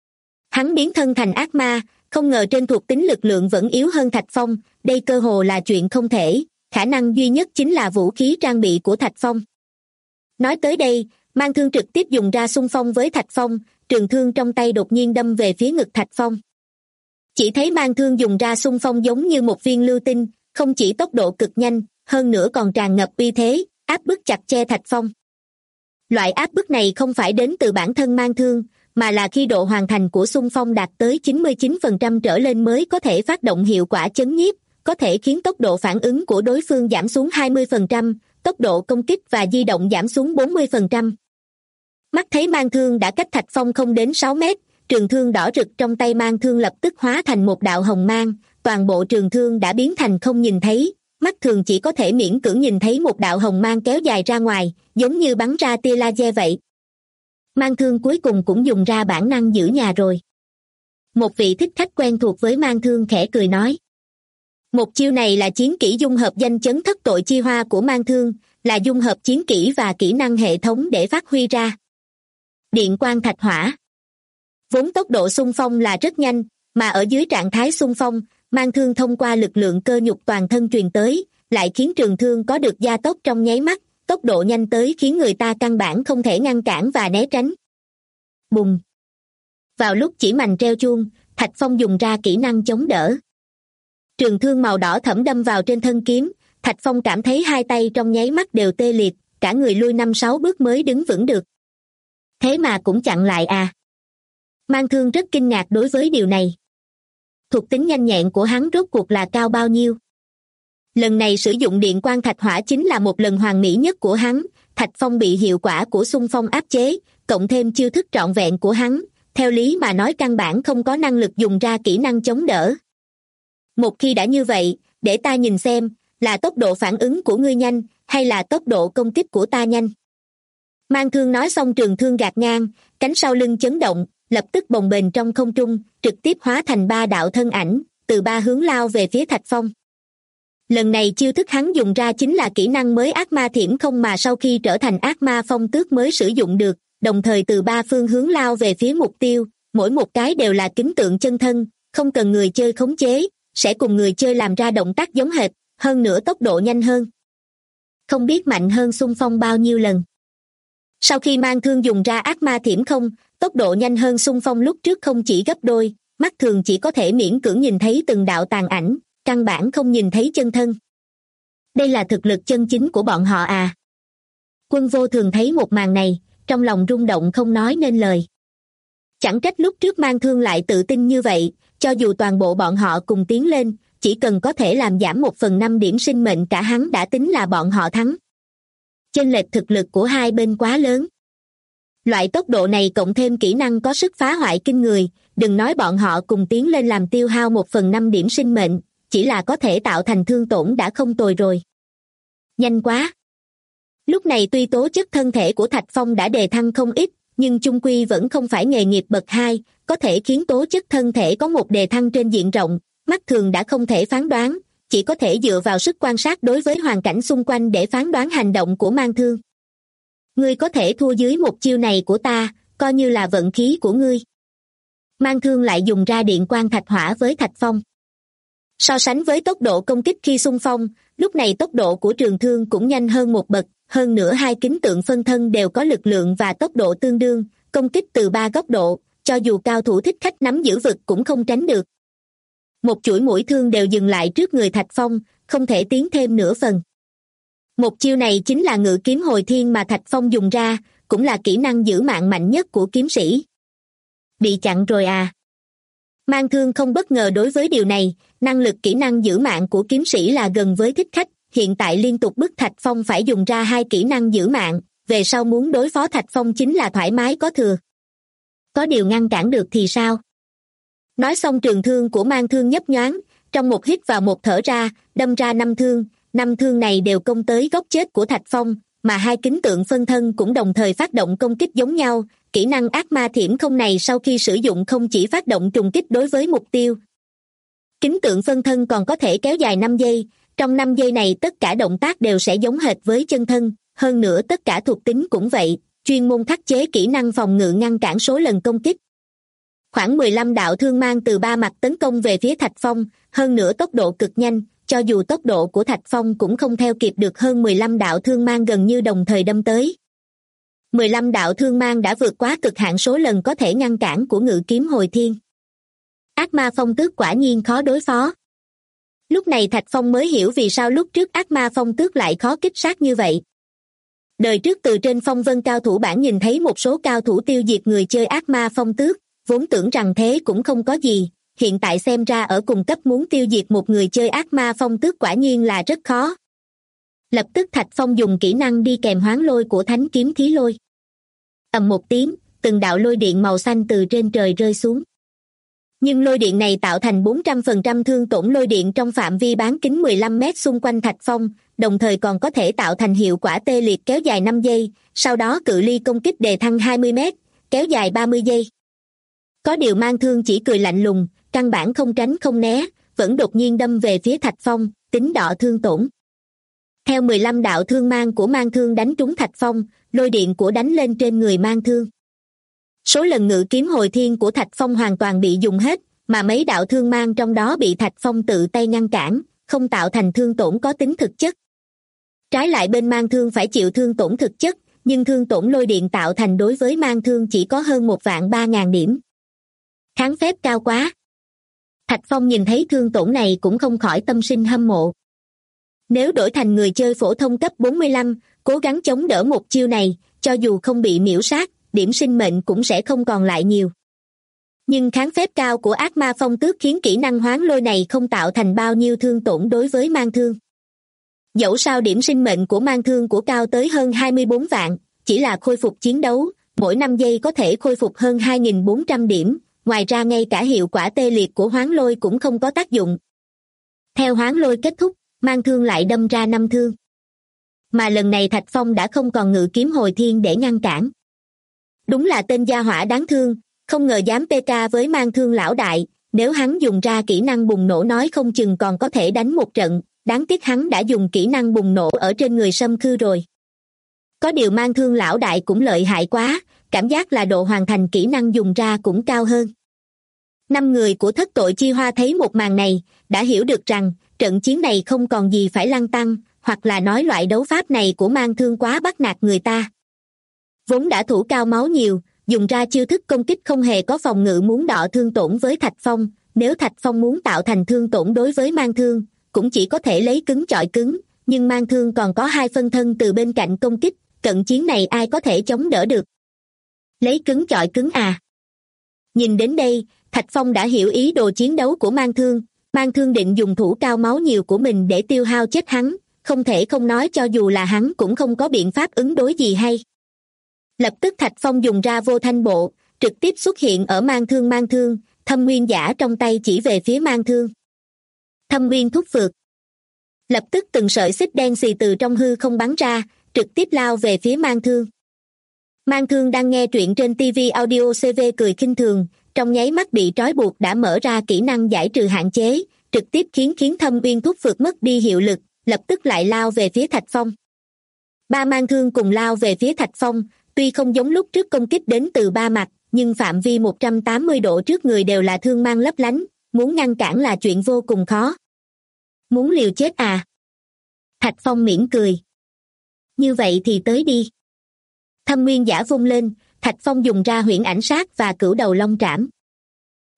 Hắn biến thân thành ác ma, không ngờ trên thuộc tính lực lượng vẫn yếu hơn Thạch Phong, đây cơ hồ là chuyện không thể, khả năng duy nhất chính là vũ khí trang bị của Thạch Phong. Nói tới đây, mang thương trực tiếp dùng ra xung phong với Thạch Phong, trường thương trong tay đột nhiên đâm về phía ngực Thạch Phong. Chỉ thấy mang thương dùng ra xung phong giống như một viên lưu tinh, không chỉ tốc độ cực nhanh, hơn nữa còn tràn ngập uy thế, áp bức chặt che Thạch Phong. Loại áp bức này không phải đến từ bản thân mang thương, mà là khi độ hoàn thành của xung phong đạt tới 99% trở lên mới có thể phát động hiệu quả chấn nhiếp, có thể khiến tốc độ phản ứng của đối phương giảm xuống 20%, tốc độ công kích và di động giảm xuống 40%. Mắt thấy mang thương đã cách Thạch Phong không đến 6 mét, trường thương đỏ rực trong tay mang thương lập tức hóa thành một đạo hồng mang, toàn bộ trường thương đã biến thành không nhìn thấy, mắt thường chỉ có thể miễn cưỡng nhìn thấy một đạo hồng mang kéo dài ra ngoài, giống như bắn ra tia laser vậy. Mang thương cuối cùng cũng dùng ra bản năng giữ nhà rồi. Một vị thích khách quen thuộc với mang thương khẽ cười nói. Một chiêu này là chiến kỹ dung hợp danh chấn thất tội chi hoa của mang thương, là dung hợp chiến kỹ và kỹ năng hệ thống để phát huy ra. Điện quang thạch hỏa. Vốn tốc độ xung phong là rất nhanh, mà ở dưới trạng thái xung phong, mang thương thông qua lực lượng cơ nhục toàn thân truyền tới, lại khiến trường thương có được gia tốc trong nháy mắt, tốc độ nhanh tới khiến người ta căn bản không thể ngăn cản và né tránh. Bùng! Vào lúc chỉ mành treo chuông, Thạch Phong dùng ra kỹ năng chống đỡ. Trường thương màu đỏ thẫm đâm vào trên thân kiếm, Thạch Phong cảm thấy hai tay trong nháy mắt đều tê liệt, cả người lui 5-6 bước mới đứng vững được. Thế mà cũng chặn lại à? Mang thương rất kinh ngạc đối với điều này. Thuộc tính nhanh nhẹn của hắn rốt cuộc là cao bao nhiêu? Lần này sử dụng điện quang thạch hỏa chính là một lần hoàn mỹ nhất của hắn, Thạch Phong bị hiệu quả của xung phong áp chế, cộng thêm chiêu thức trọn vẹn của hắn, theo lý mà nói căn bản không có năng lực dùng ra kỹ năng chống đỡ. Một khi đã như vậy, để ta nhìn xem, là tốc độ phản ứng của ngươi nhanh, hay là tốc độ công kích của ta nhanh. Mang thương nói xong trường thương gạt ngang, cánh sau lưng chấn động, lập tức bồng bềnh trong không trung, trực tiếp hóa thành 3 đạo thân ảnh, từ 3 hướng lao về phía Thạch Phong. Lần này chiêu thức hắn dùng ra chính là kỹ năng mới ác ma thiểm không mà sau khi trở thành ác ma phong tước mới sử dụng được, đồng thời từ 3 phương hướng lao về phía mục tiêu, mỗi một cái đều là kính tượng chân thân, không cần người chơi khống chế, sẽ cùng người chơi làm ra động tác giống hệt, hơn nữa tốc độ nhanh hơn. Không biết mạnh hơn xung phong bao nhiêu lần. Sau khi mang thương dùng ra ác ma thiểm không, tốc độ nhanh hơn xung phong lúc trước không chỉ gấp đôi, mắt thường chỉ có thể miễn cưỡng nhìn thấy từng đạo tàn ảnh, căn bản không nhìn thấy chân thân. Đây là thực lực chân chính của bọn họ à? Quân Vô Thường thấy một màn này, trong lòng rung động không nói nên lời. Chẳng trách lúc trước mang thương lại tự tin như vậy, cho dù toàn bộ bọn họ cùng tiến lên, chỉ cần có thể làm giảm 1/5 điểm sinh mệnh cả hắn đã tính là bọn họ thắng. Chênh lệch thực lực của hai bên quá lớn. Loại tốc độ này cộng thêm kỹ năng có sức phá hoại kinh người, đừng nói bọn họ cùng tiến lên làm tiêu hao 1/5 điểm sinh mệnh, chỉ là có thể tạo thành thương tổn đã không tồi rồi. Nhanh quá! Lúc này tuy tố chất thân thể của Thạch Phong đã đề thăng không ít, nhưng chung quy vẫn không phải nghề nghiệp bậc 2, có thể khiến tố chất thân thể có một đề thăng trên diện rộng, mắt thường đã không thể phán đoán, chỉ có thể dựa vào sức quan sát đối với hoàn cảnh xung quanh để phán đoán hành động của mang thương. Ngươi có thể thua dưới một chiêu này của ta, coi như là vận khí của ngươi. Mang thương lại dùng ra điện quang thạch hỏa với Thạch Phong. So sánh với tốc độ công kích khi xung phong, lúc này tốc độ của trường thương cũng nhanh hơn một bậc, hơn nữa hai kính tượng phân thân đều có lực lượng và tốc độ tương đương, công kích từ 3 góc độ, cho dù cao thủ thích khách nắm giữ vực cũng không tránh được. Một chuỗi mũi thương đều dừng lại trước người Thạch Phong, không thể tiến thêm nửa phần. Một chiêu này chính là ngự kiếm hồi thiên mà Thạch Phong dùng ra, cũng là kỹ năng giữ mạng mạnh nhất của kiếm sĩ. Bị chặn rồi à? Mang thương không bất ngờ đối với điều này, năng lực kỹ năng giữ mạng của kiếm sĩ là gần với thích khách, hiện tại liên tục bức Thạch Phong phải dùng ra 2 kỹ năng giữ mạng, về sau muốn đối phó Thạch Phong chính là thoải mái có thừa. Có điều ngăn cản được thì sao? Nói xong trường thương của mang thương nhấp nhoáng, trong một hít vào một thở ra, đâm ra 5 thương, 5 thương này đều công tới góc chết của Thạch Phong, mà 2 kính tượng phân thân cũng đồng thời phát động công kích giống nhau. Kỹ năng ác ma thiểm không này sau khi sử dụng không chỉ phát động trùng kích đối với mục tiêu. Kính tượng phân thân còn có thể kéo dài 5 giây, trong 5 giây này tất cả động tác đều sẽ giống hệt với chân thân, hơn nữa tất cả thuộc tính cũng vậy, chuyên môn khắc chế kỹ năng phòng ngự ngăn cản số lần công kích. Khoảng 15 đạo thương mang từ 3 mặt tấn công về phía Thạch Phong, hơn nữa tốc độ cực nhanh, cho dù tốc độ của Thạch Phong cũng không theo kịp được hơn 15 đạo thương mang gần như đồng thời đâm tới. 15 đạo thương mang đã vượt quá cực hạn số lần có thể ngăn cản của ngự kiếm hồi thiên. Ác ma phong tước quả nhiên khó đối phó. Lúc này Thạch Phong mới hiểu vì sao lúc trước ác ma phong tước lại khó kích sát như vậy. Đời trước từ trên phong vân cao thủ bản nhìn thấy một số cao thủ tiêu diệt người chơi ác ma phong tước, vốn tưởng rằng thế cũng không có gì, hiện tại xem ra ở cùng cấp muốn tiêu diệt một người chơi ác ma phong tước quả nhiên là rất khó. Lập tức Thạch Phong dùng kỹ năng đi kèm hoán lôi của thánh kiếm thí lôi. Ầm một tiếng, từng đạo lôi điện màu xanh từ trên trời rơi xuống. Nhưng lôi điện này tạo thành 400% thương tổn lôi điện trong phạm vi bán kính 15 mét xung quanh Thạch Phong, đồng thời còn có thể tạo thành hiệu quả tê liệt kéo dài 5 giây, sau đó cự ly công kích đề thăng 20 mét, kéo dài 30 giây. Có điều mang thương chỉ cười lạnh lùng, căn bản không tránh không né, vẫn đột nhiên đâm về phía Thạch Phong, tính đọ thương tổn. Theo 15 đạo thương mang của mang thương đánh trúng Thạch Phong, lôi điện của đánh lên trên người mang thương. Số lần ngự kiếm hồi thiên của Thạch Phong hoàn toàn bị dùng hết, mà mấy đạo thương mang trong đó bị Thạch Phong tự tay ngăn cản, không tạo thành thương tổn có tính thực chất. Trái lại bên mang thương phải chịu thương tổn thực chất, nhưng thương tổn lôi điện tạo thành đối với mang thương chỉ có hơn 1.300.000 điểm. Kháng phép cao quá. Thạch Phong nhìn thấy thương tổn này cũng không khỏi tâm sinh hâm mộ. Nếu đổi thành người chơi phổ thông cấp 45, cố gắng chống đỡ một chiêu này, cho dù không bị miễu sát, điểm sinh mệnh cũng sẽ không còn lại nhiều. Nhưng kháng phép cao của ác ma phong tước khiến kỹ năng hoán lôi này không tạo thành bao nhiêu thương tổn đối với mang thương. Dẫu sao điểm sinh mệnh của mang thương của cao tới hơn 24 vạn, chỉ là khôi phục chiến đấu, mỗi 5 giây có thể khôi phục hơn 2.400 điểm, ngoài ra ngay cả hiệu quả tê liệt của hoán lôi cũng không có tác dụng. Theo hoán lôi kết thúc, mang thương lại đâm ra 5 thương. Mà lần này Thạch Phong đã không còn ngự kiếm hồi thiên để ngăn cản. Đúng là tên gia hỏa đáng thương, không ngờ dám PK với mang thương lão đại, nếu hắn dùng ra kỹ năng bùng nổ nói không chừng còn có thể đánh một trận, đáng tiếc hắn đã dùng kỹ năng bùng nổ ở trên người Sâm Khư rồi. Có điều mang thương lão đại cũng lợi hại quá, cảm giác là độ hoàn thành kỹ năng dùng ra cũng cao hơn. 5 người của thất tội chi hoa thấy một màn này, đã hiểu được rằng trận chiến này không còn gì phải lăn tăn, hoặc là nói loại đấu pháp này của mang thương quá bắt nạt người ta. Vốn đã thủ cao máu nhiều, dùng ra chiêu thức công kích không hề có phòng ngự muốn đọ thương tổn với Thạch Phong, nếu Thạch Phong muốn tạo thành thương tổn đối với mang thương, cũng chỉ có thể lấy cứng chọi cứng, nhưng mang thương còn có 2 phân thân từ bên cạnh công kích, trận chiến này ai có thể chống đỡ được. Lấy cứng chọi cứng à? Nhìn đến đây, Thạch Phong đã hiểu ý đồ chiến đấu của mang thương định dùng thủ cao máu nhiều của mình để tiêu hao chết hắn, không thể không nói cho dù là hắn cũng không có biện pháp ứng đối gì hay. Lập tức Thạch Phong dùng ra vô thanh bộ, trực tiếp xuất hiện ở mang thương, thâm nguyên giả trong tay chỉ về phía mang thương. Thâm nguyên thúc phược. Lập tức từng sợi xích đen xì từ trong hư không bắn ra, trực tiếp lao về phía mang thương. Mang thương đang nghe truyện trên TV Audio CV cười khinh thường, trong nháy mắt bị trói buộc đã mở ra kỹ năng giải trừ hạn chế, trực tiếp khiến thâm nguyên thúc phược mất đi hiệu lực, lập tức lại lao về phía Thạch Phong. 3 mang thương cùng lao về phía Thạch Phong, tuy không giống lúc trước công kích đến từ 3 mặt, nhưng phạm vi 180 độ trước người đều là thương mang lấp lánh, muốn ngăn cản là chuyện vô cùng khó. Muốn liều chết à? Thạch Phong mỉm cười. Như vậy thì tới đi. Thâm nguyên giả vung lên, Thạch Phong dùng ra huyễn ảnh sát và cửu đầu long trảm.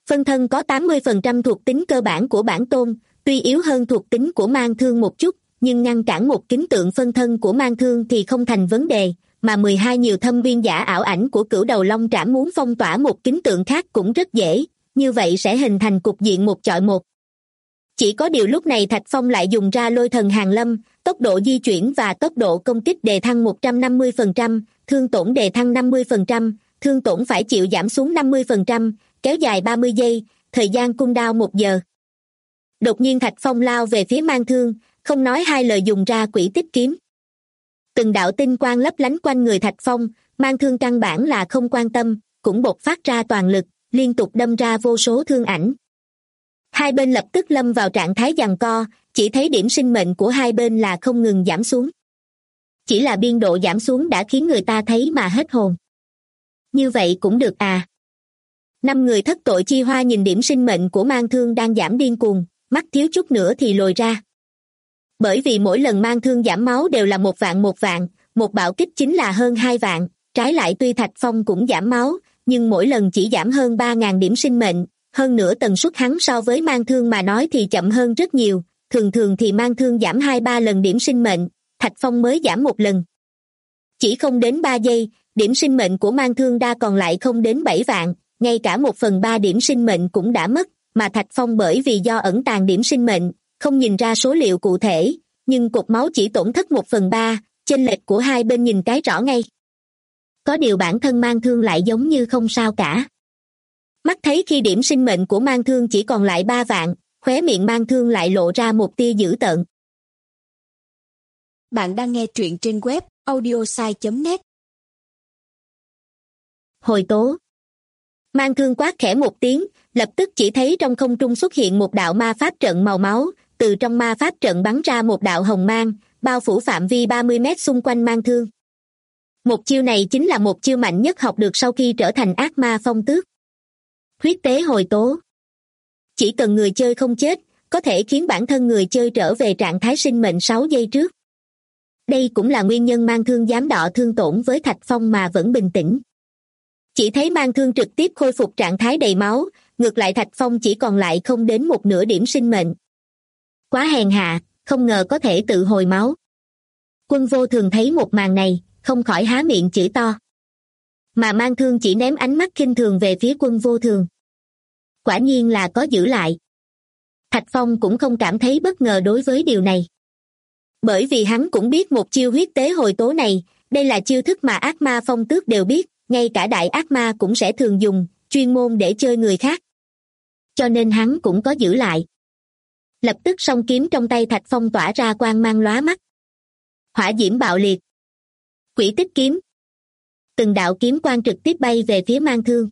Phân thân có 80% thuộc tính cơ bản của bản tôn, tuy yếu hơn thuộc tính của mang thương một chút, nhưng ngăn cản một kính tượng phân thân của mang thương thì không thành vấn đề, mà 12 nhiều thâm viên giả ảo ảnh của cửu đầu long trảm muốn phong tỏa một kính tượng khác cũng rất dễ, như vậy sẽ hình thành cục diện một chọi một. Chỉ có điều lúc này Thạch Phong lại dùng ra lôi thần hàng lâm, tốc độ di chuyển và tốc độ công kích đề thăng 150%, thương tổn đề thăng 50%, thương tổn phải chịu giảm xuống 50%, kéo dài 30 giây, thời gian cooldown 1 giờ. Đột nhiên Thạch Phong lao về phía mang thương, không nói hai lời dùng ra quỷ tích kiếm. Từng đạo tinh quang lấp lánh quanh người Thạch Phong, mang thương căn bản là không quan tâm, cũng bộc phát ra toàn lực, liên tục đâm ra vô số thương ảnh. Hai bên lập tức lâm vào trạng thái giằng co, chỉ thấy điểm sinh mệnh của hai bên là không ngừng giảm xuống. Chỉ là biên độ giảm xuống đã khiến người ta thấy mà hết hồn. Như vậy cũng được à? 5 người thất tội chi hoa nhìn điểm sinh mệnh của mang thương đang giảm điên cuồng, mắt thiếu chút nữa thì lồi ra. Bởi vì mỗi lần mang thương giảm máu đều là 1 vạn, một bạo kích chính là hơn 2 vạn, trái lại tuy Thạch Phong cũng giảm máu, nhưng mỗi lần chỉ giảm hơn 3.000 điểm sinh mệnh, hơn nữa tần suất hắn so với mang thương mà nói thì chậm hơn rất nhiều, thường thì mang thương giảm 2-3 lần điểm sinh mệnh, Thạch Phong mới giảm 1 lần. Chỉ không đến 3 giây, điểm sinh mệnh của mang thương đã còn lại không đến 7 vạn, ngay cả 1/3 điểm sinh mệnh cũng đã mất, mà Thạch Phong bởi vì do ẩn tàng điểm sinh mệnh, không nhìn ra số liệu cụ thể, nhưng cột máu chỉ tổn thất 1/3, chênh lệch của hai bên nhìn cái rõ ngay. Có điều bản thân mang thương lại giống như không sao cả. Mắt thấy khi điểm sinh mệnh của mang thương chỉ còn lại 3 vạn, khóe miệng mang thương lại lộ ra một tia dữ tợn. Bạn đang nghe truyện trên web audiosai.net. Hồi tố. Mang thương quát khẽ một tiếng, lập tức chỉ thấy trong không trung xuất hiện một đạo ma pháp trận màu máu, từ trong ma pháp trận bắn ra một đạo hồng mang, bao phủ phạm vi 30 mét xung quanh mang thương. Một chiêu này chính là một chiêu mạnh nhất học được sau khi trở thành ác ma phong tước. Huyết tế hồi tố. Chỉ cần người chơi không chết, có thể khiến bản thân người chơi trở về trạng thái sinh mệnh 6 giây trước. Đây cũng là nguyên nhân mang thương dám đọ thương tổn với Thạch Phong mà vẫn bình tĩnh. Chỉ thấy mang thương trực tiếp khôi phục trạng thái đầy máu, ngược lại Thạch Phong chỉ còn lại không đến 1/2 điểm sinh mệnh. Quá hèn hạ, không ngờ có thể tự hồi máu. Quân Vô Thường thấy một màn này, không khỏi há miệng chửi to. Mà mang thương chỉ ném ánh mắt khinh thường về phía Quân Vô Thường. Quả nhiên là có giữ lại. Thạch Phong cũng không cảm thấy bất ngờ đối với điều này. Bởi vì hắn cũng biết một chiêu huyết tế hồi tố này, đây là chiêu thức mà ác ma phong tước đều biết, ngay cả đại ác ma cũng sẽ thường dùng, chuyên môn để chơi người khác. Cho nên hắn cũng có giữ lại. Lập tức song kiếm trong tay Thạch Phong tỏa ra quang mang lóa mắt. Hỏa diễm bạo liệt. Quỷ tích kiếm. Từng đạo kiếm quang trực tiếp bay về phía mang thương.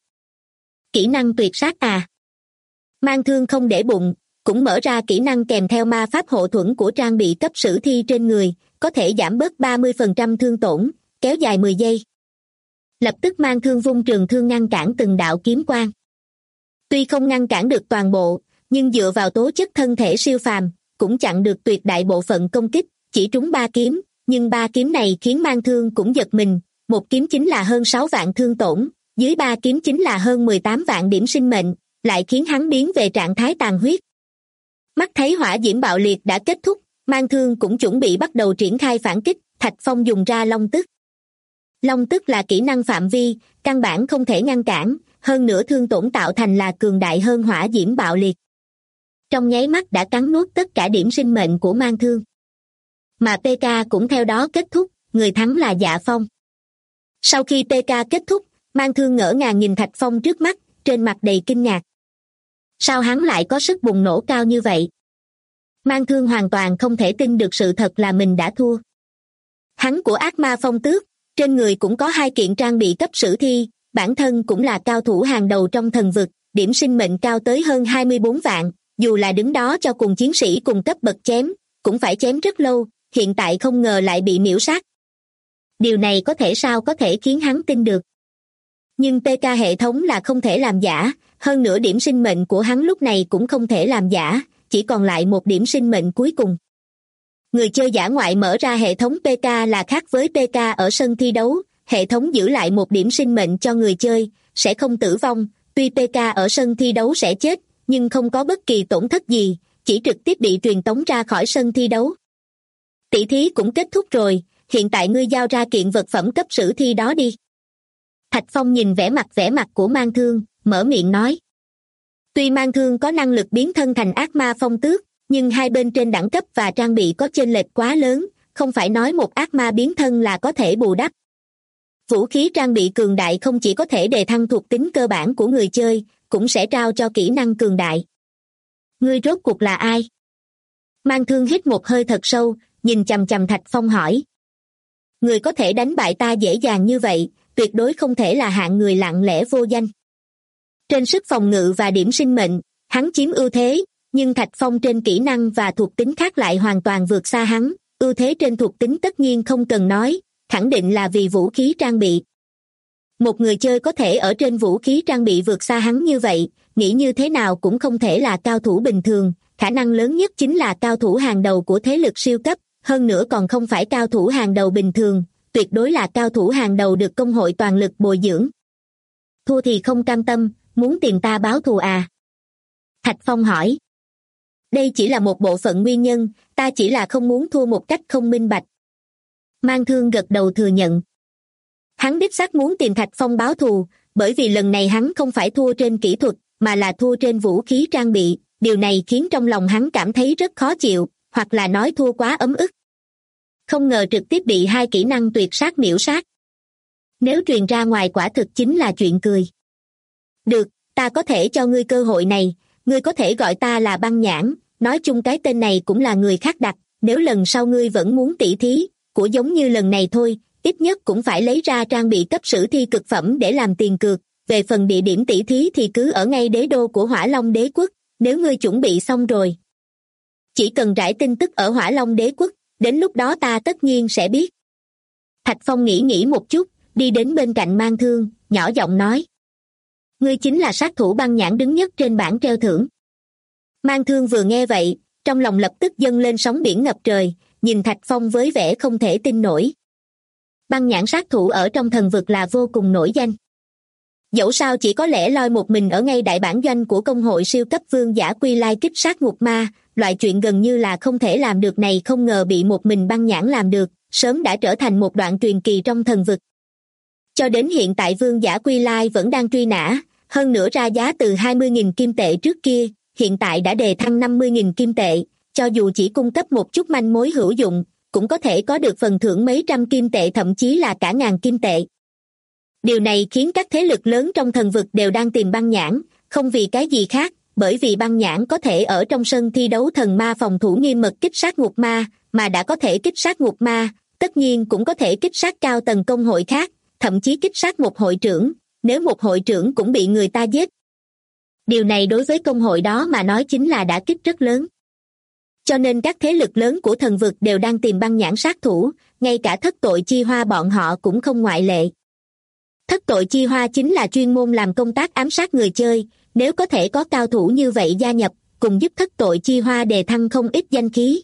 Kỹ năng tuyệt sát à? Mang thương không để bụng, cũng mở ra kỹ năng kèm theo ma pháp hộ thuẫn của trang bị cấp sử thi trên người, có thể giảm bớt 30% thương tổn, kéo dài 10 giây. Lập tức mang thương vung trường thương ngăn cản từng đạo kiếm quang. Tuy không ngăn cản được toàn bộ, nhưng dựa vào tố chất thân thể siêu phàm, cũng chặn được tuyệt đại bộ phận công kích, chỉ trúng 3 kiếm, nhưng 3 kiếm này khiến mang thương cũng giật mình, một kiếm chính là hơn 6 vạn thương tổn, dưới 3 kiếm chính là hơn 18 vạn điểm sinh mệnh, lại khiến hắn biến về trạng thái tàn huyết. Mắt thấy hỏa diễm bạo liệt đã kết thúc, mang thương cũng chuẩn bị bắt đầu triển khai phản kích, Thạch Phong dùng ra long tức. Long tức là kỹ năng phạm vi, căn bản không thể ngăn cản, hơn nữa thương tổn tạo thành là cường đại hơn hỏa diễm bạo liệt. Trong nháy mắt đã cắn nuốt tất cả điểm sinh mệnh của mang thương. Mà PK cũng theo đó kết thúc, người thắng là Dạ Phong. Sau khi PK kết thúc, mang thương ngỡ ngàng nhìn Thạch Phong trước mắt, trên mặt đầy kinh ngạc. Sao hắn lại có sức bùng nổ cao như vậy? Mang thương hoàn toàn không thể tin được sự thật là mình đã thua. Hắn của ác ma phong tước, trên người cũng có 2 kiện trang bị cấp sử thi, bản thân cũng là cao thủ hàng đầu trong thần vực, điểm sinh mệnh cao tới hơn 24 vạn, dù là đứng đó cho cùng chiến sĩ cùng cấp bậc chém, cũng phải chém rất lâu, hiện tại không ngờ lại bị miễu sát. Điều này có thể sao có thể khiến hắn tin được. Nhưng PK hệ thống là không thể làm giả, hơn nữa điểm sinh mệnh của hắn lúc này cũng không thể làm giả, chỉ còn lại 1 điểm sinh mệnh cuối cùng. Người chơi dã ngoại mở ra hệ thống PK là khác với PK ở sân thi đấu, hệ thống giữ lại 1 điểm sinh mệnh cho người chơi, sẽ không tử vong, Tuy PK ở sân thi đấu sẽ chết, nhưng không có bất kỳ tổn thất gì, chỉ trực tiếp bị truyền tống ra khỏi sân thi đấu. Tỷ thí cũng kết thúc rồi, hiện tại ngươi giao ra kiện vật phẩm cấp sử thi đó đi. Thạch Phong nhìn vẻ mặt của Mang Thương, mở miệng nói. Tuy Mang Thương có năng lực biến thân thành ác ma phong tước, nhưng hai bên trên đẳng cấp và trang bị có chênh lệch quá lớn, không phải nói một ác ma biến thân là có thể bù đắp. Vũ khí trang bị cường đại không chỉ có thể đề thăng thuộc tính cơ bản của người chơi, cũng sẽ trao cho kỹ năng cường đại. Ngươi rốt cuộc là ai? Mang Thương hít một hơi thật sâu, nhìn chằm chằm Thạch Phong hỏi. Người có thể đánh bại ta dễ dàng như vậy, tuyệt đối không thể là hạng người lặng lẽ vô danh. Trên sức phòng ngự và điểm sinh mệnh, hắn chiếm ưu thế, nhưng Thạch Phong trên kỹ năng và thuộc tính khác lại hoàn toàn vượt xa hắn. Ưu thế trên thuộc tính tất nhiên không cần nói, khẳng định là vì vũ khí trang bị. Một người chơi có thể ở trên vũ khí trang bị vượt xa hắn như vậy, nghĩ như thế nào cũng không thể là cao thủ bình thường, khả năng lớn nhất chính là cao thủ hàng đầu của thế lực siêu cấp, hơn nữa còn không phải cao thủ hàng đầu bình thường, tuyệt đối là cao thủ hàng đầu được công hội toàn lực bồi dưỡng. Thua thì không cam tâm, muốn tìm ta báo thù à? Thạch Phong hỏi. Đây chỉ là một bộ phận nguyên nhân, ta chỉ là không muốn thua một cách không minh bạch. Mang Thương gật đầu thừa nhận. Hắn đích xác muốn tìm Thạch Phong báo thù, bởi vì lần này hắn không phải thua trên kỹ thuật, mà là thua trên vũ khí trang bị, điều này khiến trong lòng hắn cảm thấy rất khó chịu, hoặc là nói thua quá ấm ức. Không ngờ trực tiếp bị hai kỹ năng tuyệt sát miểu sát. Nếu truyền ra ngoài quả thực chính là chuyện cười. Được, ta có thể cho ngươi cơ hội này, ngươi có thể gọi ta là Băng Nhãn, nói chung cái tên này cũng là người khác đặt, nếu lần sau ngươi vẫn muốn tỉ thí, của giống như lần này thôi, ít nhất cũng phải lấy ra trang bị cấp sử thi cực phẩm để làm tiền cược, về phần địa điểm tỉ thí thì cứ ở ngay đế đô của Hỏa Long Đế Quốc, nếu ngươi chuẩn bị xong rồi. Chỉ cần rải tin tức ở Hỏa Long Đế Quốc, đến lúc đó ta tất nhiên sẽ biết. Thạch Phong nghĩ một chút, đi đến bên cạnh Mang Thương, nhỏ giọng nói. Ngươi chính là sát thủ Băng Nhãn đứng nhất trên bảng treo thưởng. Mang Thương vừa nghe vậy, trong lòng lập tức dâng lên sóng biển ngập trời, nhìn Thạch Phong với vẻ không thể tin nổi. Băng Nhãn sát thủ ở trong thần vực là vô cùng nổi danh. Dẫu sao chỉ có lẽ loi một mình ở ngay đại bản doanh của công hội siêu cấp vương giả Quy Lai kích sát ngục ma, loại chuyện gần như là không thể làm được này không ngờ bị một mình Băng Nhãn làm được, sớm đã trở thành một đoạn truyền kỳ trong thần vực. Cho đến hiện tại vương giả Quy Lai vẫn đang truy nã, hơn nữa ra giá từ 20.000 kim tệ trước kia, hiện tại đã đề thăng 50.000 kim tệ, cho dù chỉ cung cấp một chút manh mối hữu dụng, cũng có thể có được phần thưởng mấy trăm kim tệ thậm chí là cả ngàn kim tệ. Điều này khiến các thế lực lớn trong thần vực đều đang tìm Băng Nhãn, không vì cái gì khác, bởi vì Băng Nhãn có thể ở trong sân thi đấu thần ma phòng thủ nghiêm mật kích sát ngục ma, mà đã có thể kích sát ngục ma, tất nhiên cũng có thể kích sát cao tầng công hội khác, thậm chí kích sát một hội trưởng, nếu một hội trưởng cũng bị người ta giết. Điều này đối với công hội đó mà nói chính là đả kích rất lớn. Cho nên các thế lực lớn của thần vực đều đang tìm Băng Nhãn sát thủ, ngay cả Thất Tội Chi Hoa bọn họ cũng không ngoại lệ. Thất Tội Chi Hoa chính là chuyên môn làm công tác ám sát người chơi, nếu có thể có cao thủ như vậy gia nhập, cùng giúp Thất Tội Chi Hoa đề thăng không ít danh khí.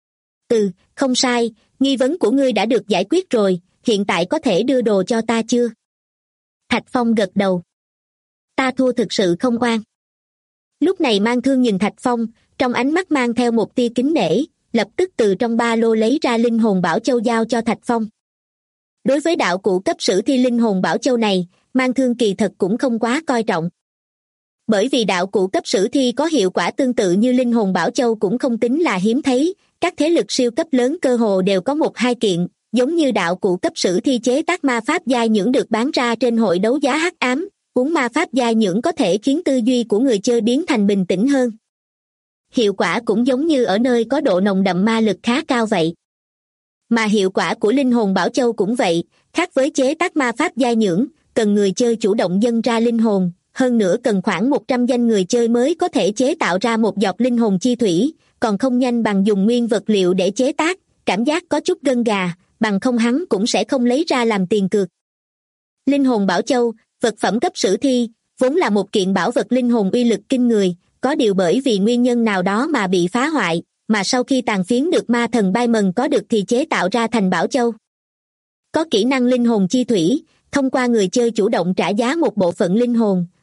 Không sai, nghi vấn của ngươi đã được giải quyết rồi, hiện tại có thể đưa đồ cho ta chưa? Thạch Phong gật đầu. Ta thua thực sự không oan. Lúc này Mang Thương nhìn Thạch Phong, trong ánh mắt mang theo một tia kính nể, lập tức từ trong ba lô lấy ra linh hồn bảo châu giao cho Thạch Phong. Đối với đạo cụ cấp sử thi linh hồn bảo châu này, Mang Thương kỳ thật cũng không quá coi trọng. Bởi vì đạo cụ cấp sử thi có hiệu quả tương tự như linh hồn bảo châu cũng không tính là hiếm thấy, các thế lực siêu cấp lớn cơ hồ đều có một hai kiện, giống như đạo cụ cấp sử thi chế tác ma pháp giai nhưỡng được bán ra trên hội đấu giá hắc ám, uống ma pháp giai nhưỡng có thể khiến tư duy của người chơi biến thành bình tĩnh hơn. Hiệu quả cũng giống như ở nơi có độ nồng đậm ma lực khá cao vậy. Mà hiệu quả của linh hồn bảo châu cũng vậy, khác với chế tác ma pháp giai nhưỡng, cần người chơi chủ động dâng ra linh hồn, hơn nữa cần khoảng 100 danh người chơi mới có thể chế tạo ra một giọt linh hồn chi thủy, còn không nhanh bằng dùng nguyên vật liệu để chế tác, cảm giác có chút gân gà, bằng không hắn cũng sẽ không lấy ra làm tiền cược. Linh hồn bảo châu, vật phẩm cấp sử thi, vốn là một kiện bảo vật linh hồn uy lực kinh người, có điều bởi vì nguyên nhân nào đó mà bị phá hoại, mà sau khi tàn phiến được ma thần Bai Mần có được thì chế tạo ra thành bảo châu. Có kỹ năng linh hồn chi thủy, thông qua người chơi chủ động trả giá một bộ phận linh hồn,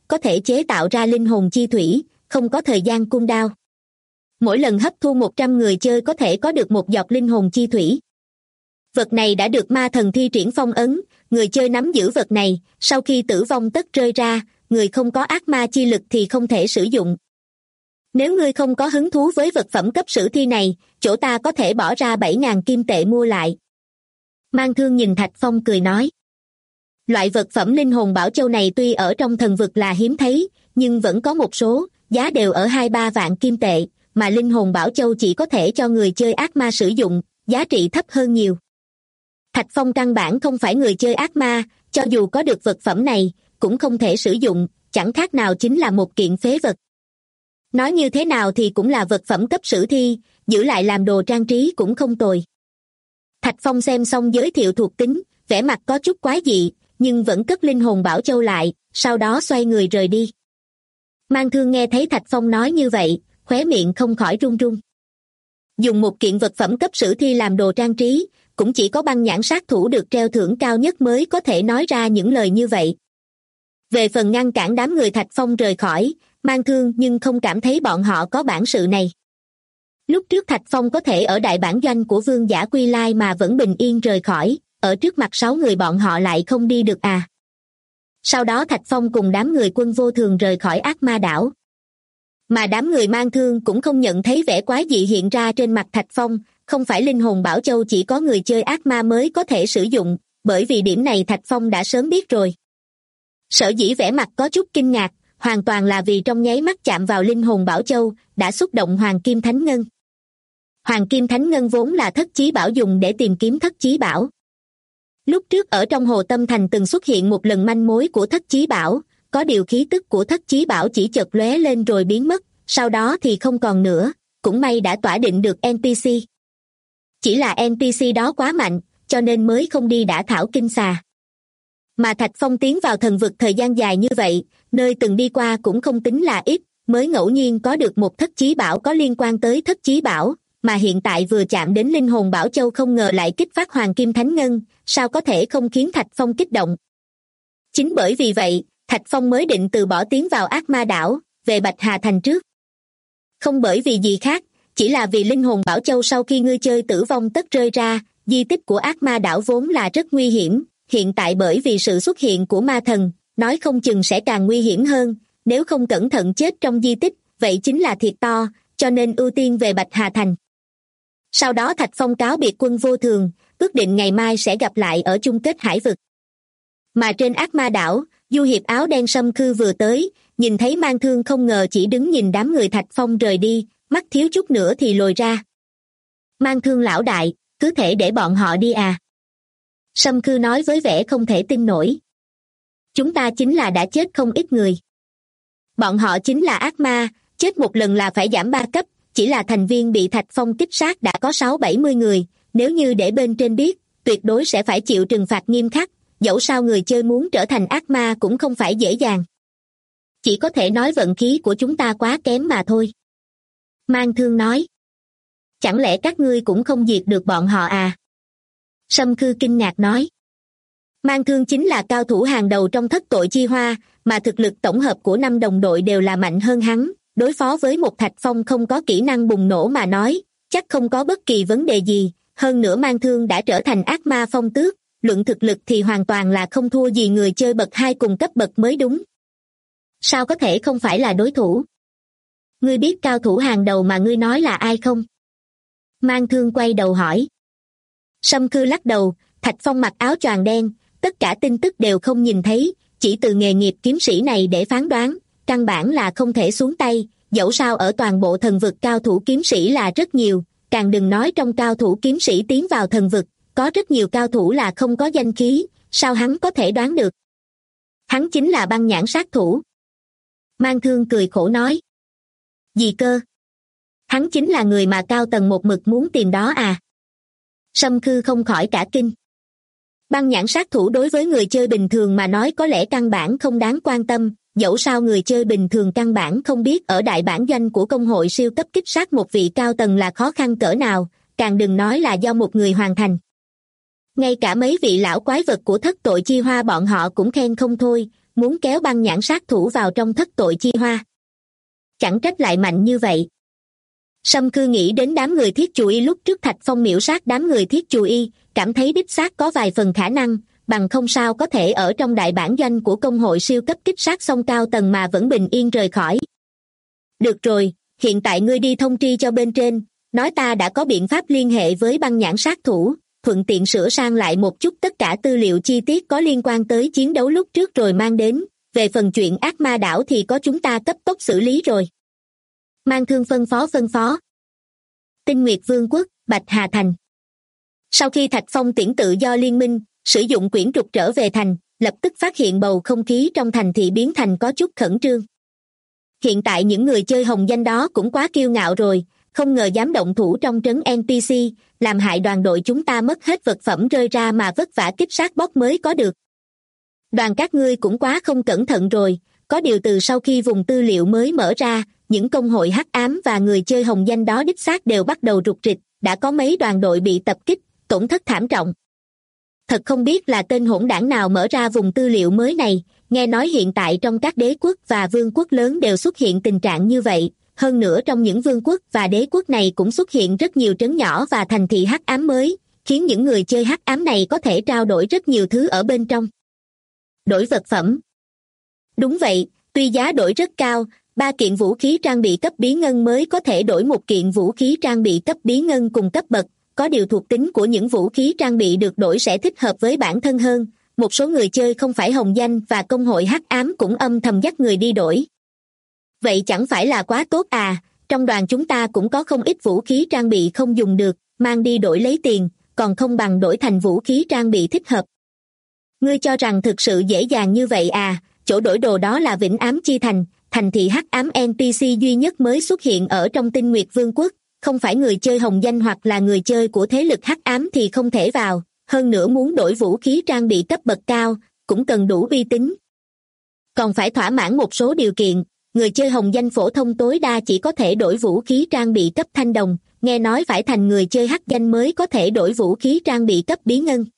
có thể chế tạo ra linh hồn chi thủy, không có thời gian cooldown. Mỗi lần hấp thu 100 người chơi có thể có được một giọt linh hồn chi thủy. Vật này đã được ma thần thi triển phong ấn, người chơi nắm giữ vật này, sau khi tử vong tất rơi ra, người không có ác ma chi lực thì không thể sử dụng. Nếu ngươi không có hứng thú với vật phẩm cấp sử thi này, chỗ ta có thể bỏ ra 7.000 kim tệ mua lại. Mang Thương nhìn Thạch Phong cười nói. Loại vật phẩm linh hồn bảo châu này tuy ở trong thần vực là hiếm thấy, nhưng vẫn có một số, giá đều ở 2-3 vạn kim tệ, mà linh hồn bảo châu chỉ có thể cho người chơi ác ma sử dụng, giá trị thấp hơn nhiều. Thạch Phong căn bản không phải người chơi ác ma, cho dù có được vật phẩm này, cũng không thể sử dụng, chẳng khác nào chính là một kiện phế vật. Nói như thế nào thì cũng là vật phẩm cấp sử thi, giữ lại làm đồ trang trí cũng không tồi. Thạch Phong xem xong giới thiệu thuộc tính, vẻ mặt có chút quái dị, nhưng vẫn cất linh hồn bảo châu lại, sau đó xoay người rời đi. Mang Thương nghe thấy Thạch Phong nói như vậy, khóe miệng không khỏi run run. Dùng một kiện vật phẩm cấp sử thi làm đồ trang trí, cũng chỉ có băng nhãn sát thủ được treo thưởng cao nhất mới có thể nói ra những lời như vậy. Về phần ngăn cản đám người Thạch Phong rời khỏi, Mang Thương nhưng không cảm thấy bọn họ có bản sự này. Lúc trước Thạch Phong có thể ở đại bản doanh của Vương Giả Quy Lai mà vẫn bình yên rời khỏi, ở trước mặt 6 người bọn họ lại không đi được à. Sau đó Thạch Phong cùng đám người Quân Vô Thường rời khỏi ác ma đảo. Mà đám người Mang Thương cũng không nhận thấy vẻ quái dị hiện ra trên mặt Thạch Phong, không phải linh hồn bảo châu chỉ có người chơi ác ma mới có thể sử dụng, bởi vì điểm này Thạch Phong đã sớm biết rồi. Sở dĩ vẻ mặt có chút kinh ngạc, hoàn toàn là vì trong nháy mắt chạm vào linh hồn bảo châu, đã xúc động Hoàng Kim Thánh Ngân. Hoàng Kim Thánh Ngân vốn là thất chí bảo dùng để tìm kiếm thất chí bảo. Lúc trước ở trong Hồ Tâm Thành từng xuất hiện một lần manh mối của thất chí bảo, có điều khí tức của thất chí bảo chỉ chợt lóe lên rồi biến mất, sau đó thì không còn nữa, cũng may đã tỏa định được NPC. Chỉ là NPC đó quá mạnh, cho nên mới không đi đả thảo kinh xà. Mà Thạch Phong tiến vào thần vực thời gian dài như vậy, nơi từng đi qua cũng không tính là ít, mới ngẫu nhiên có được một thất chí bảo có liên quan tới thất chí bảo, mà hiện tại vừa chạm đến linh hồn bảo châu không ngờ lại kích phát Hoàng Kim Thánh Ngân, sao có thể không khiến Thạch Phong kích động. Chính bởi vì vậy, Thạch Phong mới định từ bỏ tiến vào ác ma đảo, về Bạch Hà Thành trước. Không bởi vì gì khác, chỉ là vì linh hồn bảo châu sau khi ngươi chơi tử vong tất rơi ra, di tích của ác ma đảo vốn là rất nguy hiểm, hiện tại bởi vì sự xuất hiện của ma thần, nói không chừng sẽ càng nguy hiểm hơn, nếu không cẩn thận chết trong di tích, vậy chính là thiệt to, cho nên ưu tiên về Bạch Hà Thành. Sau đó Thạch Phong cáo biệt Quân Vô Thường, ước định ngày mai sẽ gặp lại ở chung kết hải vực. Mà trên ác ma đảo, du hiệp áo đen Sâm Khư vừa tới, nhìn thấy Mang Thương không ngờ chỉ đứng nhìn đám người Thạch Phong rời đi, mắt thiếu chút nữa thì lồi ra. Mang Thương lão đại, cứ thể để bọn họ đi à? Sâm Khư nói với vẻ không thể tin nổi. Chúng ta chính là đã chết không ít người. Bọn họ chính là ác ma, chết một lần là phải giảm 3 cấp, chỉ là thành viên bị Thạch Phong kích sát đã có 6-70 người, nếu như để bên trên biết, tuyệt đối sẽ phải chịu trừng phạt nghiêm khắc, dẫu sao người chơi muốn trở thành ác ma cũng không phải dễ dàng. Chỉ có thể nói vận khí của chúng ta quá kém mà thôi. Mang Thương nói. Chẳng lẽ các ngươi cũng không diệt được bọn họ à? Sâm Khư kinh ngạc nói. Mang Thương chính là cao thủ hàng đầu trong thất tội chi hoa, mà thực lực tổng hợp của 5 đồng đội đều là mạnh hơn hắn, đối phó với một Thạch Phong không có kỹ năng bùng nổ mà nói, chắc không có bất kỳ vấn đề gì, hơn nữa Mang Thương đã trở thành ác ma phong tước, luận thực lực thì hoàn toàn là không thua gì người chơi bậc 2 cùng cấp bậc mới đúng. Sao có thể không phải là đối thủ? Ngươi biết cao thủ hàng đầu mà ngươi nói là ai không? Mang Thương quay đầu hỏi. Sâm Khư lắc đầu, Thạch Phong mặc áo choàng đen, tất cả tin tức đều không nhìn thấy, chỉ từ nghề nghiệp kiếm sĩ này để phán đoán, căn bản là không thể xuống tay, dẫu sao ở toàn bộ thần vực cao thủ kiếm sĩ là rất nhiều, càng đừng nói trong cao thủ kiếm sĩ tiến vào thần vực, có rất nhiều cao thủ là không có danh khí, sao hắn có thể đoán được? Hắn chính là băng nhãn sát thủ. Mang Thương cười khổ nói. Gì cơ? Hắn chính là người mà cao tầng một mực muốn tìm đó à? Sâm Khư không khỏi cả kinh. Băng nhãn sát thủ đối với người chơi bình thường mà nói có lẽ căn bản không đáng quan tâm, dẫu sao người chơi bình thường căn bản không biết ở đại bản doanh của công hội siêu cấp kích sát một vị cao tầng là khó khăn cỡ nào, càng đừng nói là do một người hoàn thành. Ngay cả mấy vị lão quái vật của thất tội chi hoa bọn họ cũng khen không thôi, muốn kéo băng nhãn sát thủ vào trong thất tội chi hoa. Chẳng trách lại mạnh như vậy. Sâm Cư nghĩ đến đám người Thiết Chù Y lúc trước Thạch Phong miễu sát đám người Thiết Chù Y, cảm thấy đích xác có vài phần khả năng, bằng không sao có thể ở trong đại bản doanh của công hội siêu cấp kích sát song cao tầng mà vẫn bình yên rời khỏi. Được rồi, hiện tại ngươi đi thông tri cho bên trên, nói ta đã có biện pháp liên hệ với băng nhãn sát thủ, thuận tiện sửa sang lại một chút tất cả tư liệu chi tiết có liên quan tới chiến đấu lúc trước rồi mang đến, về phần chuyện ác ma đảo thì có chúng ta cấp tốc xử lý rồi. Mang Thương phân phó. Tinh Nguyệt Vương quốc, Bạch Hà Thành. Sau khi Thạch Phong tiễn tự do liên minh, sử dụng quyển trục trở về thành, lập tức phát hiện bầu không khí trong thành thị biến thành có chút khẩn trương. Hiện tại những người chơi hồng danh đó cũng quá kiêu ngạo rồi, không ngờ dám động thủ trong trấn NPC, làm hại đoàn đội chúng ta mất hết vật phẩm rơi ra mà vất vả kích sát boss mới có được. Đoàn các ngươi cũng quá không cẩn thận rồi, có điều từ sau khi vùng tư liệu mới mở ra, những công hội hắc ám và người chơi hồng danh đó đích xác đều bắt đầu rục rịch, đã có mấy đoàn đội bị tập kích, tổn thất thảm trọng. Thật không biết là tên hỗn đảng nào mở ra vùng tư liệu mới này, nghe nói hiện tại trong các đế quốc và vương quốc lớn đều xuất hiện tình trạng như vậy, hơn nữa trong những vương quốc và đế quốc này cũng xuất hiện rất nhiều trấn nhỏ và thành thị hắc ám mới, khiến những người chơi hắc ám này có thể trao đổi rất nhiều thứ ở bên trong. Đổi vật phẩm. Đúng vậy, tuy giá đổi rất cao, 3 kiện vũ khí trang bị cấp bí ngân mới có thể đổi 1 kiện vũ khí trang bị cấp bí ngân cùng cấp bậc, có điều thuộc tính của những vũ khí trang bị được đổi sẽ thích hợp với bản thân hơn, một số người chơi không phải hồng danh và công hội hắc ám cũng âm thầm dắt người đi đổi. Vậy chẳng phải là quá tốt à, trong đoàn chúng ta cũng có không ít vũ khí trang bị không dùng được, mang đi đổi lấy tiền, còn không bằng đổi thành vũ khí trang bị thích hợp. Ngươi cho rằng thực sự dễ dàng như vậy à, chỗ đổi đồ đó là Vĩnh Ám Chi Thành, thành thị hắc ám NPC duy nhất mới xuất hiện ở trong Tinh Nguyệt Vương quốc, không phải người chơi hồng danh hoặc là người chơi của thế lực hắc ám thì không thể vào, hơn nữa muốn đổi vũ khí trang bị cấp bậc cao, cũng cần đủ uy tín. Còn phải thỏa mãn một số điều kiện, người chơi hồng danh phổ thông tối đa chỉ có thể đổi vũ khí trang bị cấp thanh đồng, nghe nói phải thành người chơi hắc danh mới có thể đổi vũ khí trang bị cấp bí ngân.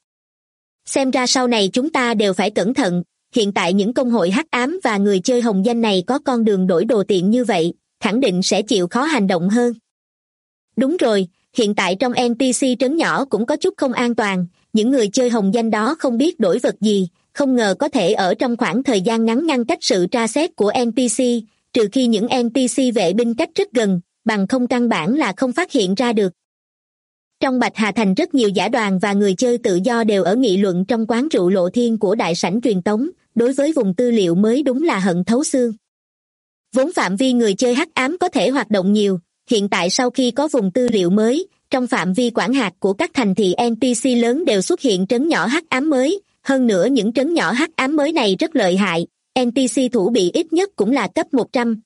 Xem ra sau này chúng ta đều phải cẩn thận, hiện tại những công hội hắc ám và người chơi hồng danh này có con đường đổi đồ tiện như vậy, khẳng định sẽ chịu khó hành động hơn. Đúng rồi, hiện tại trong NPC trấn nhỏ cũng có chút không an toàn, những người chơi hồng danh đó không biết đổi vật gì, không ngờ có thể ở trong khoảng thời gian ngắn ngăn cách sự tra xét của NPC, trừ khi những NPC vệ binh cách rất gần, bằng không căn bản là không phát hiện ra được. Trong Bạch Hà Thành rất nhiều giả đoàn và người chơi tự do đều ở nghị luận trong quán rượu Lộ Thiên của đại sảnh truyền tống, đối với vùng tư liệu mới đúng là hận thấu xương. Vốn phạm vi người chơi hắc ám có thể hoạt động nhiều, hiện tại sau khi có vùng tư liệu mới, trong phạm vi quản hạt của các thành thị NPC lớn đều xuất hiện trấn nhỏ hắc ám mới, hơn nữa những trấn nhỏ hắc ám mới này rất lợi hại, NPC thủ bị ít nhất cũng là cấp 100.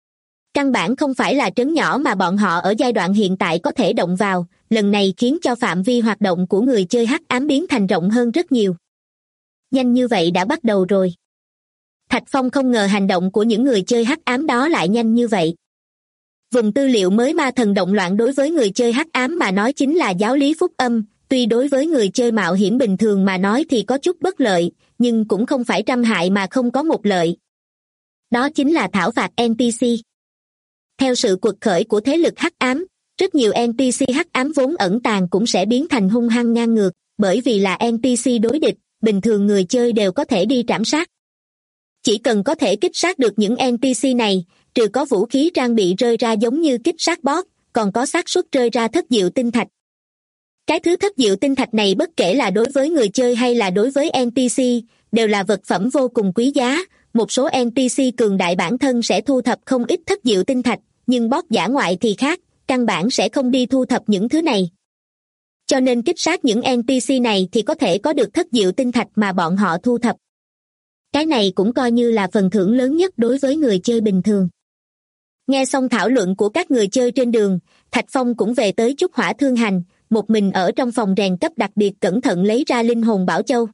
Căn bản không phải là trấn nhỏ mà bọn họ ở giai đoạn hiện tại có thể động vào, lần này khiến cho phạm vi hoạt động của người chơi hắc ám biến thành rộng hơn rất nhiều. Nhanh như vậy đã bắt đầu rồi. Thạch Phong không ngờ hành động của những người chơi hắc ám đó lại nhanh như vậy. Vùng tư liệu mới ma thần động loạn đối với người chơi hắc ám mà nói chính là giáo lý phúc âm, tuy đối với người chơi mạo hiểm bình thường mà nói thì có chút bất lợi, nhưng cũng không phải trăm hại mà không có một lợi. Đó chính là thảo phạt NPC. Theo sự quật khởi của thế lực hắc ám, rất nhiều NPC hắc ám vốn ẩn tàng cũng sẽ biến thành hung hăng ngang ngược, bởi vì là NPC đối địch, bình thường người chơi đều có thể đi trảm sát. Chỉ cần có thể kích sát được những NPC này, trừ có vũ khí trang bị rơi ra giống như kích sát boss, còn có xác suất rơi ra thất diệu tinh thạch. Cái thứ thất diệu tinh thạch này bất kể là đối với người chơi hay là đối với NPC, đều là vật phẩm vô cùng quý giá. Một số NPC cường đại bản thân sẽ thu thập không ít thất diệu tinh thạch, nhưng boss dã ngoại thì khác, căn bản sẽ không đi thu thập những thứ này. Cho nên kích sát những NPC này thì có thể có được thất diệu tinh thạch mà bọn họ thu thập. Cái này cũng coi như là phần thưởng lớn nhất đối với người chơi bình thường. Nghe xong thảo luận của các người chơi trên đường, Thạch Phong cũng về tới Trúc Hỏa Thương Hành, một mình ở trong phòng rèn cấp đặc biệt cẩn thận lấy ra linh hồn bảo châu.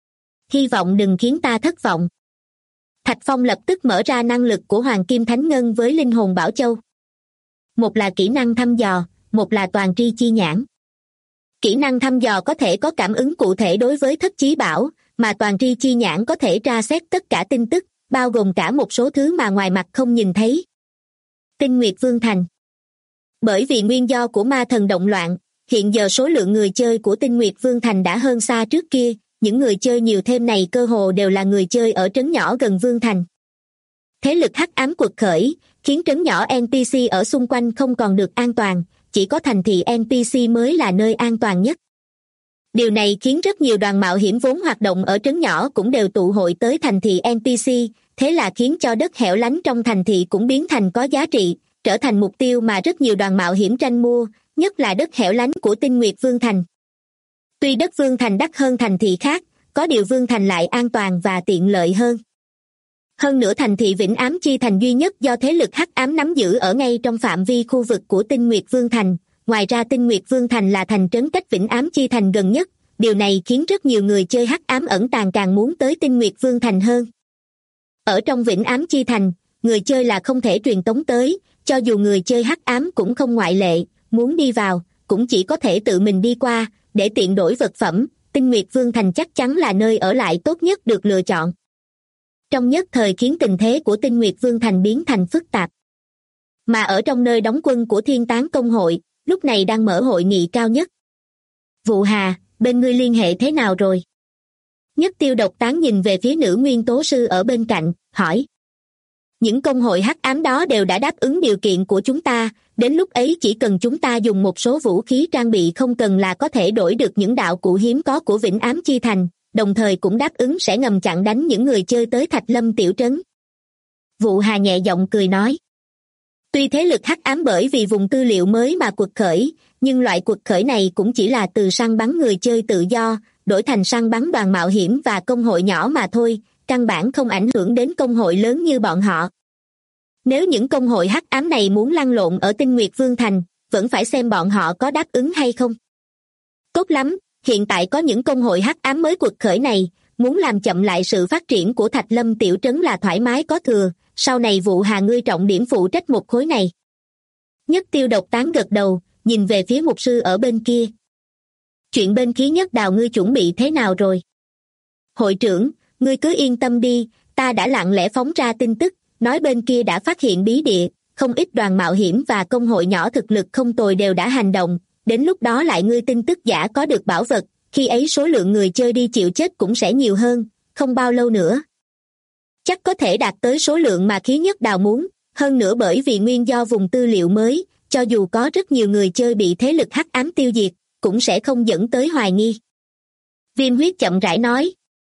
Hy vọng đừng khiến ta thất vọng. Thạch Phong lập tức mở ra năng lực của Hoàng Kim Thánh Ngân với linh hồn bảo châu. Một là kỹ năng thăm dò, một là toàn tri chi nhãn. Kỹ năng thăm dò có thể có cảm ứng cụ thể đối với thất chí bảo, mà toàn tri chi nhãn có thể tra xét tất cả tin tức, bao gồm cả một số thứ mà ngoài mặt không nhìn thấy. Tinh Nguyệt Vương Thành. Bởi vì nguyên do của ma thần động loạn, hiện giờ số lượng người chơi của Tinh Nguyệt Vương Thành đã hơn xa trước kia, những người chơi nhiều thêm này cơ hồ đều là người chơi ở trấn nhỏ gần Vương Thành. Thế lực hắc ám quật khởi, khiến trấn nhỏ NPC ở xung quanh không còn được an toàn, chỉ có thành thị NPC mới là nơi an toàn nhất. Điều này khiến rất nhiều đoàn mạo hiểm vốn hoạt động ở trấn nhỏ cũng đều tụ hội tới thành thị NPC, thế là khiến cho đất hẻo lánh trong thành thị cũng biến thành có giá trị, trở thành mục tiêu mà rất nhiều đoàn mạo hiểm tranh mua, nhất là đất hẻo lánh của Tinh Nguyệt Vương Thành. Tuy đất Vương Thành đắt hơn thành thị khác, có điều Vương Thành lại an toàn và tiện lợi hơn. Hơn nữa thành thị Vĩnh Ám Chi Thành duy nhất do thế lực hắc ám nắm giữ ở ngay trong phạm vi khu vực của Tinh Nguyệt Vương Thành, ngoài ra Tinh Nguyệt Vương Thành là thành trấn cách Vĩnh Ám Chi Thành gần nhất, điều này khiến rất nhiều người chơi hắc ám ẩn tàng càng muốn tới Tinh Nguyệt Vương Thành hơn. Ở trong Vĩnh Ám Chi Thành, người chơi là không thể truyền tống tới, cho dù người chơi hắc ám cũng không ngoại lệ, muốn đi vào, cũng chỉ có thể tự mình đi qua, để tiện đổi vật phẩm, Tinh Nguyệt Vương Thành chắc chắn là nơi ở lại tốt nhất được lựa chọn. Trong nhất thời khiến tình thế của Tinh Nguyệt Vương Thành biến thành phức tạp. Mà ở trong nơi đóng quân của Thiên Tán Công hội, lúc này đang mở hội nghị cao nhất. Vụ Hà, bên ngươi liên hệ thế nào rồi? Nhất Tiêu Độc Tán nhìn về phía nữ nguyên tố sư ở bên cạnh, hỏi. Những công hội hắc ám đó đều đã đáp ứng điều kiện của chúng ta, đến lúc ấy chỉ cần chúng ta dùng một số vũ khí trang bị không cần là có thể đổi được những đạo cụ hiếm có của Vĩnh Ám Chi Thành, đồng thời cũng đáp ứng sẽ ngầm chặn đánh những người chơi tới Thạch Lâm tiểu trấn. Vụ Hà nhẹ giọng cười nói. Tuy thế lực hắc ám bởi vì vùng tư liệu mới mà quật khởi, nhưng loại quật khởi này cũng chỉ là từ săn bắn người chơi tự do, đổi thành săn bắn đoàn mạo hiểm và công hội nhỏ mà thôi, căn bản không ảnh hưởng đến công hội lớn như bọn họ. Nếu những công hội hắc ám này muốn lăn lộn ở Tinh Nguyệt Vương Thành, vẫn phải xem bọn họ có đáp ứng hay không. Tốt lắm, hiện tại có những công hội hắc ám mới quật khởi này, muốn làm chậm lại sự phát triển của Thạch Lâm tiểu trấn là thoải mái có thừa, sau này Vụ Hà ngươi trọng điểm phụ trách một khối này. Nhất Tiêu Độc Tán gật đầu, nhìn về phía mục sư ở bên kia. Chuyện bên Khí Nhất Đào ngươi chuẩn bị thế nào rồi? Hội trưởng, ngươi cứ yên tâm đi, ta đã lặng lẽ phóng ra tin tức, nói bên kia đã phát hiện bí địa, không ít đoàn mạo hiểm và công hội nhỏ thực lực không tồi đều đã hành động, đến lúc đó lại ngươi tin tức giả có được bảo vật, khi ấy số lượng người chơi đi chịu chết cũng sẽ nhiều hơn, không bao lâu nữa. Chắc có thể đạt tới số lượng mà Khí Nhất Đào muốn, hơn nữa bởi vì nguyên do vùng tư liệu mới, cho dù có rất nhiều người chơi bị thế lực hắc ám tiêu diệt, cũng sẽ không dẫn tới hoài nghi. Viêm Huyết chậm rãi nói.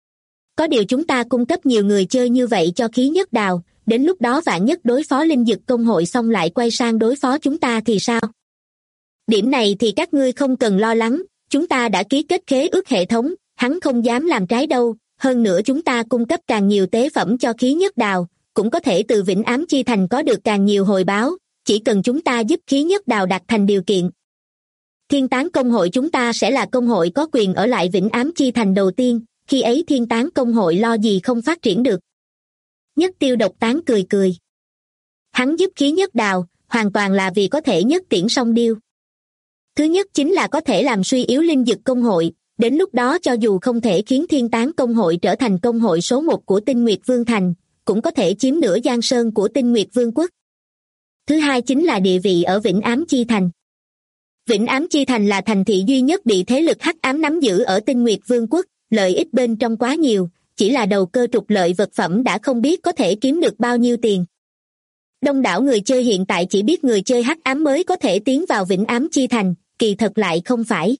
Có điều chúng ta cung cấp nhiều người chơi như vậy cho Khí Nhất Đào, đến lúc đó vạn nhất đối phó linh dực công hội xong lại quay sang đối phó chúng ta thì sao? Điểm này thì các ngươi không cần lo lắng, chúng ta đã ký kết khế ước hệ thống, hắn không dám làm trái đâu, hơn nữa chúng ta cung cấp càng nhiều tế phẩm cho Khí Nhất Đào, cũng có thể từ Vĩnh Ám Chi Thành có được càng nhiều hồi báo, chỉ cần chúng ta giúp Khí Nhất Đào đạt thành điều kiện. Thiên Tán Công hội chúng ta sẽ là công hội có quyền ở lại Vĩnh Ám Chi Thành đầu tiên, khi ấy Thiên Tán Công hội lo gì không phát triển được. Nhất Tiêu Độc Tán cười cười. Hắn giúp Khí Nhất Đào, hoàn toàn là vì có thể nhất tiễn song điêu. Thứ nhất chính là có thể làm suy yếu linh dực công hội, đến lúc đó cho dù không thể khiến Thiên Tán Công hội trở thành công hội số 1 của Tinh Nguyệt Vương Thành, cũng có thể chiếm nửa giang sơn của Tinh Nguyệt Vương quốc. Thứ hai chính là địa vị ở Vĩnh Ám Chi Thành. Vĩnh Ám Chi Thành là thành thị duy nhất bị thế lực hắc ám nắm giữ ở Tinh Nguyệt Vương quốc, lợi ích bên trong quá nhiều, chỉ là đầu cơ trục lợi vật phẩm đã không biết có thể kiếm được bao nhiêu tiền. Đông đảo người chơi hiện tại chỉ biết người chơi hắc ám mới có thể tiến vào Vĩnh Ám Chi Thành, kỳ thật lại không phải.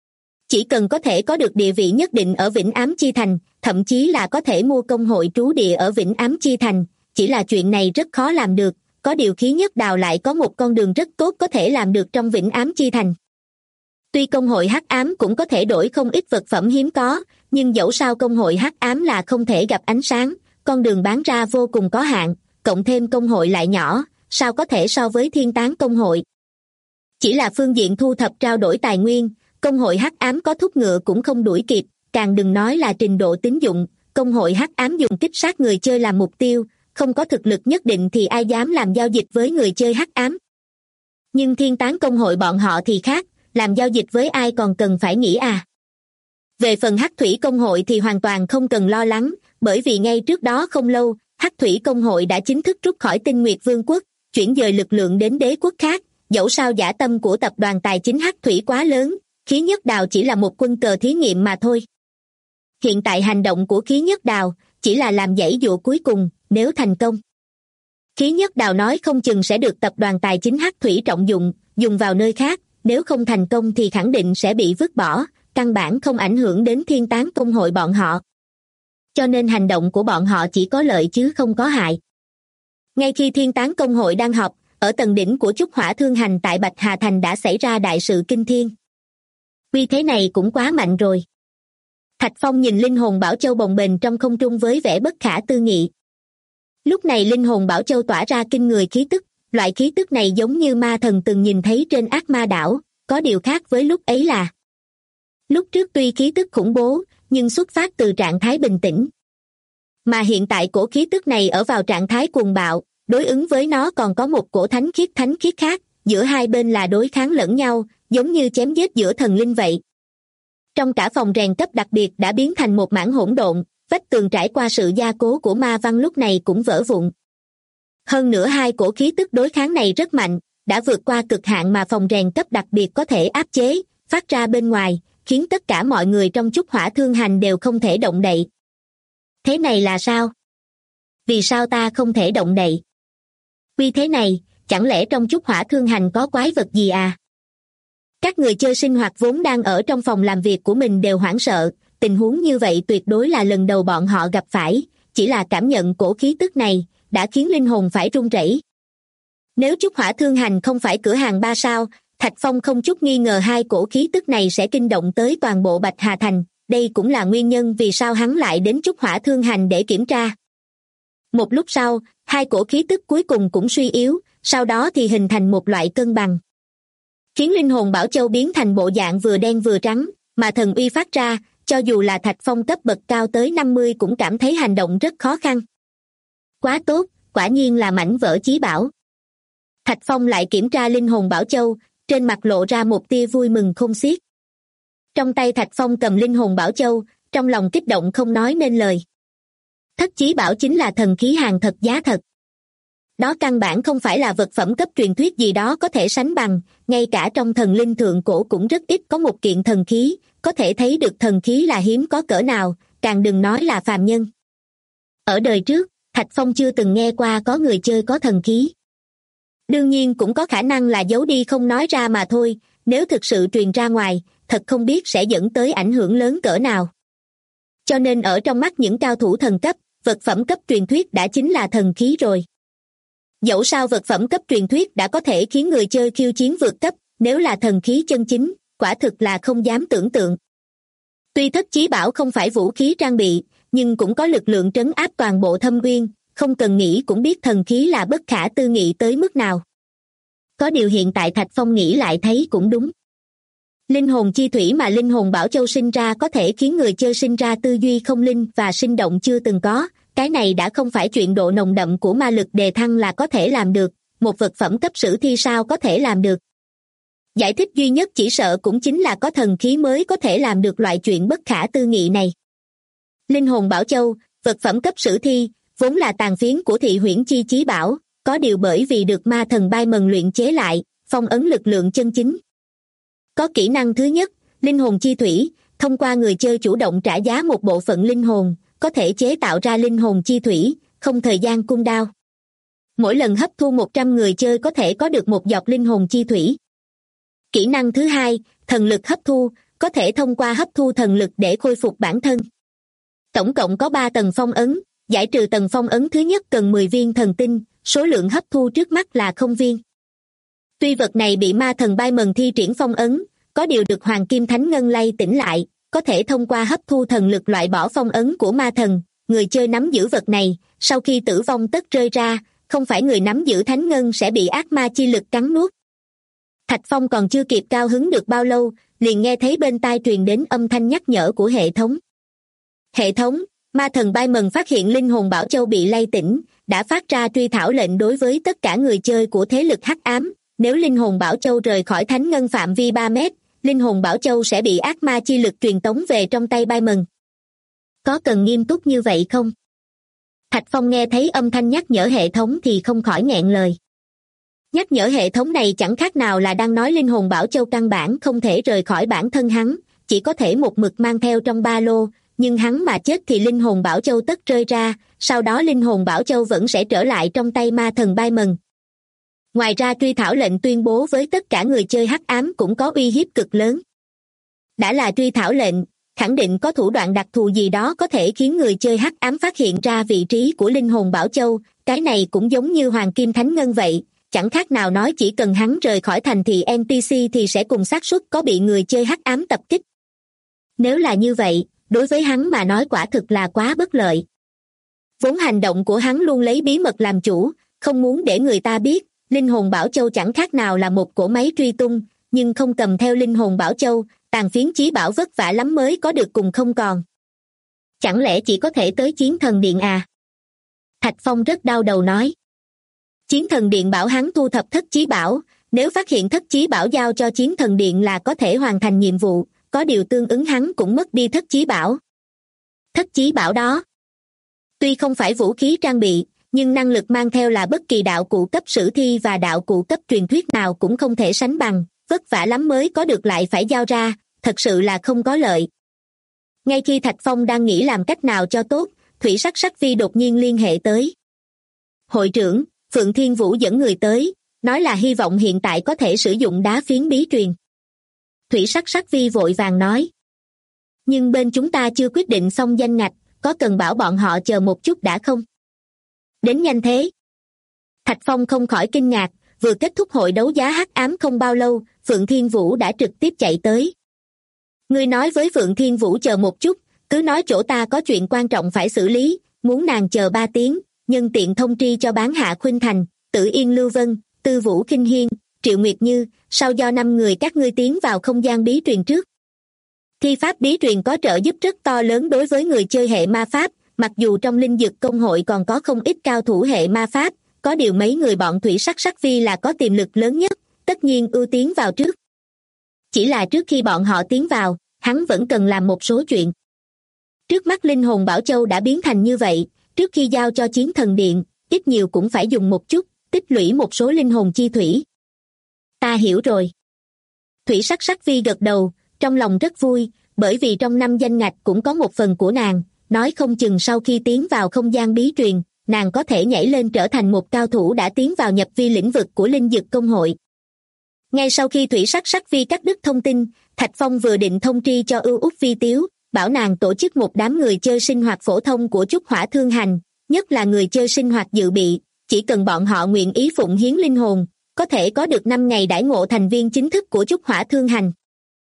Chỉ cần có thể có được địa vị nhất định ở Vĩnh Ám Chi Thành, thậm chí là có thể mua công hội trú địa ở Vĩnh Ám Chi Thành, chỉ là chuyện này rất khó làm được, có điều Khí Nhất Đào lại có một con đường rất tốt có thể làm được trong Vĩnh Ám Chi Thành. Tuy công hội hắc ám cũng có thể đổi không ít vật phẩm hiếm có, nhưng dẫu sao công hội hắc ám là không thể gặp ánh sáng, con đường bán ra vô cùng có hạn, cộng thêm công hội lại nhỏ, sao có thể so với Thiên Tán Công hội. Chỉ là phương diện thu thập trao đổi tài nguyên, công hội hắc ám có thúc ngựa cũng không đuổi kịp, càng đừng nói là trình độ tín dụng, công hội hắc ám dùng kích sát người chơi làm mục tiêu, không có thực lực nhất định thì ai dám làm giao dịch với người chơi hắc ám. Nhưng Thiên Tán Công hội bọn họ thì khác, làm giao dịch với ai còn cần phải nghĩ à. Về phần Hắc Thủy Công hội thì hoàn toàn không cần lo lắng, bởi vì ngay trước đó không lâu, Hắc Thủy Công hội đã chính thức rút khỏi Tinh Nguyệt Vương quốc, chuyển dời lực lượng đến đế quốc khác, dẫu sao dã tâm của tập đoàn tài chính Hắc Thủy quá lớn, Khí Nhất Đào chỉ là một quân cờ thí nghiệm mà thôi. Hiện tại hành động của Khí Nhất Đào chỉ là làm giãy giụa cuối cùng, nếu thành công. Khí Nhất Đào nói không chừng sẽ được tập đoàn tài chính Hắc Thủy trọng dụng, dùng vào nơi khác, nếu không thành công thì khẳng định sẽ bị vứt bỏ, căn bản không ảnh hưởng đến Thiên Tán Công hội bọn họ. Cho nên hành động của bọn họ chỉ có lợi chứ không có hại. Ngay khi Thiên Tán Công hội đang họp, ở tầng đỉnh của Trúc Hỏa Thương Hành tại Bạch Hà Thành đã xảy ra đại sự kinh thiên. Uy thế này cũng quá mạnh rồi. Thạch Phong nhìn linh hồn Bảo Châu bồng bềnh trong không trung với vẻ bất khả tư nghị. Lúc này linh hồn Bảo Châu tỏa ra kinh người khí tức, loại khí tức này giống như ma thần từng nhìn thấy trên Ác Ma đảo, có điều khác với lúc ấy là lúc trước tuy khí tức khủng bố, nhưng xuất phát từ trạng thái bình tĩnh. Mà hiện tại cổ khí tức này ở vào trạng thái cuồng bạo, đối ứng với nó còn có một cổ thánh khiết khác, giữa hai bên là đối kháng lẫn nhau, giống như chém giết giữa thần linh vậy. Trong cả phòng rèn cấp đặc biệt đã biến thành một mảng hỗn độn, vách tường trải qua sự gia cố của ma văn lúc này cũng vỡ vụn. Hơn nữa hai cổ khí tức đối kháng này rất mạnh, đã vượt qua cực hạn mà phòng rèn cấp đặc biệt có thể áp chế, phát ra bên ngoài, khiến tất cả mọi người trong Trúc Hỏa Thương Hành đều không thể động đậy. Thế này là sao? Vì sao ta không thể động đậy? Vì thế này, chẳng lẽ trong Trúc Hỏa Thương Hành có quái vật gì à? Các người chơi sinh hoạt vốn đang ở trong phòng làm việc của mình đều hoảng sợ, tình huống như vậy tuyệt đối là lần đầu bọn họ gặp phải, chỉ là cảm nhận cổ khí tức này, đã khiến linh hồn phải run rẩy. Nếu Trúc Hỏa Thương Hành không phải cửa hàng 3 sao, Thạch Phong không chút nghi ngờ hai cổ khí tức này sẽ kinh động tới toàn bộ Bạch Hà Thành, đây cũng là nguyên nhân vì sao hắn lại đến Trúc Hỏa Thương Hành để kiểm tra. Một lúc sau, hai cổ khí tức cuối cùng cũng suy yếu, sau đó thì hình thành một loại cân bằng. Khiến linh hồn Bảo Châu biến thành bộ dạng vừa đen vừa trắng, mà thần uy phát ra, cho dù là Thạch Phong cấp bậc cao tới 50 cũng cảm thấy hành động rất khó khăn. Quá tốt, quả nhiên là mảnh vỡ chí bảo. Thạch Phong lại kiểm tra linh hồn Bảo Châu, trên mặt lộ ra một tia vui mừng không xiết. Trong tay Thạch Phong cầm linh hồn Bảo Châu, trong lòng kích động không nói nên lời. Thất chí bảo chính là thần khí hàng thật giá thật. Đó căn bản không phải là vật phẩm cấp truyền thuyết gì đó có thể sánh bằng, ngay cả trong thần linh thượng cổ cũng rất ít có một kiện thần khí, có thể thấy được thần khí là hiếm có cỡ nào, càng đừng nói là phàm nhân. Ở đời trước, Thạch Phong chưa từng nghe qua có người chơi có thần khí. Đương nhiên cũng có khả năng là giấu đi không nói ra mà thôi, nếu thực sự truyền ra ngoài, thật không biết sẽ dẫn tới ảnh hưởng lớn cỡ nào. Cho nên ở trong mắt những cao thủ thần cấp, vật phẩm cấp truyền thuyết đã chính là thần khí rồi. Dẫu sao vật phẩm cấp truyền thuyết đã có thể khiến người chơi khiêu chiến vượt cấp, nếu là thần khí chân chính, quả thực là không dám tưởng tượng. Tuy thất chí bảo không phải vũ khí trang bị, nhưng cũng có lực lượng trấn áp toàn bộ thâm uyên, không cần nghĩ cũng biết thần khí là bất khả tư nghị tới mức nào. Có điều hiện tại Thạch Phong nghĩ lại thấy cũng đúng. Linh hồn chi thủy mà linh hồn Bảo Châu sinh ra có thể khiến người chơi sinh ra tư duy không linh và sinh động chưa từng có, cái này đã không phải chuyện độ nồng đậm của ma lực đề thăng là có thể làm được, một vật phẩm cấp sử thi sao có thể làm được. Giải thích duy nhất chỉ sợ cũng chính là có thần khí mới có thể làm được loại chuyện bất khả tư nghị này. Linh hồn Bảo Châu, vật phẩm cấp sử thi, vốn là tàn phiến của thị huyễn chi chí bảo, có điều bởi vì được ma thần bai mần luyện chế lại, phong ấn lực lượng chân chính. Có kỹ năng thứ nhất, linh hồn chi thủy, thông qua người chơi chủ động trả giá một bộ phận linh hồn, có thể chế tạo ra linh hồn chi thủy, không thời gian cooldown. Mỗi lần hấp thu 100 người chơi có thể có được một giọt linh hồn chi thủy. Kỹ năng thứ hai, thần lực hấp thu, có thể thông qua hấp thu thần lực để khôi phục bản thân. Tổng cộng có 3 tầng phong ấn, giải trừ tầng phong ấn thứ nhất cần 10 viên thần tinh, số lượng hấp thu trước mắt là 0 viên. Tuy vật này bị ma thần bai mần thi triển phong ấn, có điều được Hoàng Kim Thánh Ngân lay tỉnh lại, có thể thông qua hấp thu thần lực loại bỏ phong ấn của ma thần, người chơi nắm giữ vật này, sau khi tử vong tất rơi ra, không phải người nắm giữ Thánh Ngân sẽ bị ác ma chi lực cắn nuốt. Thạch Phong còn chưa kịp cao hứng được bao lâu, liền nghe thấy bên tai truyền đến âm thanh nhắc nhở của hệ thống. Hệ thống, ma thần bai mần phát hiện linh hồn Bảo Châu bị lay tỉnh, đã phát ra truy thảo lệnh đối với tất cả người chơi của thế lực hắc ám, nếu linh hồn Bảo Châu rời khỏi Thánh Ngân phạm vi 3 mét, linh hồn bảo châu sẽ bị ác ma chi lực truyền tống về trong tay Baimen. Có cần nghiêm túc như vậy không? Thạch Phong nghe thấy âm thanh nhắc nhở hệ thống thì không khỏi nghẹn lời. Nhắc nhở hệ thống này chẳng khác nào là đang nói linh hồn bảo châu căn bản không thể rời khỏi bản thân hắn, chỉ có thể một mực mang theo trong ba lô, nhưng hắn mà chết thì linh hồn bảo châu tất rơi ra, sau đó linh hồn bảo châu vẫn sẽ trở lại trong tay ma thần Baimen. Ngoài ra truy thảo lệnh tuyên bố với tất cả người chơi hắc ám cũng có uy hiếp cực lớn. Đã là truy thảo lệnh, khẳng định có thủ đoạn đặc thù gì đó có thể khiến người chơi hắc ám phát hiện ra vị trí của linh hồn bảo châu, cái này cũng giống như Hoàng Kim Thánh Ngân vậy, chẳng khác nào nói chỉ cần hắn rời khỏi thành thị NPC thì sẽ cùng xác suất có bị người chơi hắc ám tập kích. Nếu là như vậy, đối với hắn mà nói quả thực là quá bất lợi. Vốn hành động của hắn luôn lấy bí mật làm chủ, không muốn để người ta biết, linh hồn bảo châu chẳng khác nào là một cỗ máy truy tung, nhưng không cầm theo linh hồn bảo châu, tàn phiến chí bảo vất vả lắm mới có được cùng không còn. Chẳng lẽ chỉ có thể tới Chiến Thần Điện à? Thạch Phong rất đau đầu nói. Chiến Thần Điện bảo hắn thu thập thất chí bảo, nếu phát hiện thất chí bảo giao cho Chiến Thần Điện là có thể hoàn thành nhiệm vụ, có điều tương ứng hắn cũng mất đi thất chí bảo. Thất chí bảo đó, tuy không phải vũ khí trang bị, nhưng năng lực mang theo là bất kỳ đạo cụ cấp sử thi và đạo cụ cấp truyền thuyết nào cũng không thể sánh bằng, vất vả lắm mới có được lại phải giao ra, thật sự là không có lợi. Ngay khi Thạch Phong đang nghĩ làm cách nào cho tốt, Thủy Sắc Sắc Vi đột nhiên liên hệ tới. Hội trưởng, Phượng Thiên Vũ dẫn người tới, nói là hy vọng hiện tại có thể sử dụng đá phiến bí truyền. Thủy Sắc Sắc Vi vội vàng nói. Nhưng bên chúng ta chưa quyết định xong danh ngạch, có cần bảo bọn họ chờ một chút đã không? Đến nhanh thế. Thạch Phong không khỏi kinh ngạc, vừa kết thúc hội đấu giá hắc ám không bao lâu, Phượng Thiên Vũ đã trực tiếp chạy tới. Ngươi nói với Phượng Thiên Vũ chờ một chút, cứ nói chỗ ta có chuyện quan trọng phải xử lý, muốn nàng chờ 3 tiếng, nhân tiện thông tri cho Bán Hạ Khuynh Thành, Tử Yên Lưu Vân, Tư Vũ Kinh Hiên, Triệu Nguyệt Như, sau do 5 người các ngươi tiến vào không gian bí truyền trước. Thi pháp bí truyền có trợ giúp rất to lớn đối với người chơi hệ ma pháp, mặc dù trong linh dực công hội còn có không ít cao thủ hệ ma pháp, có điều mấy người bọn Thủy Sắc Sắc Vi là có tiềm lực lớn nhất, tất nhiên ưu tiến vào trước. Chỉ là trước khi bọn họ tiến vào, hắn vẫn cần làm một số chuyện. Trước mắt linh hồn bảo châu đã biến thành như vậy, trước khi giao cho Chiến Thần Điện, ít nhiều cũng phải dùng một chút, tích lũy một số linh hồn chi thủy. Ta hiểu rồi. Thủy Sắc Sắc Vi gật đầu, trong lòng rất vui, bởi vì trong 5 danh ngạch cũng có một phần của nàng, nói không chừng sau khi tiến vào không gian bí truyền, nàng có thể nhảy lên trở thành một cao thủ đã tiến vào nhập vi lĩnh vực của linh dực công hội. Ngay sau khi Thủy Sắc Sắc Vi cắt đứt thông tin, Thạch Phong vừa định thông tri cho Ưu Úc Vi Tiếu, bảo nàng tổ chức một đám người chơi sinh hoạt phổ thông của Trúc Hỏa Thương Hành, nhất là người chơi sinh hoạt dự bị, chỉ cần bọn họ nguyện ý phụng hiến linh hồn, có thể có được 5 ngày đãi ngộ thành viên chính thức của Trúc Hỏa Thương Hành.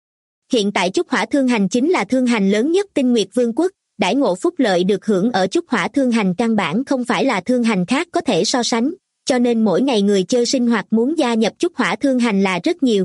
Hiện tại Trúc Hỏa Thương Hành chính là thương hành lớn nhất Tinh Nguyệt Vương quốc, đãi ngộ phúc lợi được hưởng ở Trúc Hỏa Thương Hành căn bản không phải là thương hành khác có thể so sánh, cho nên mỗi ngày người chơi sinh hoạt muốn gia nhập Trúc Hỏa Thương Hành là rất nhiều.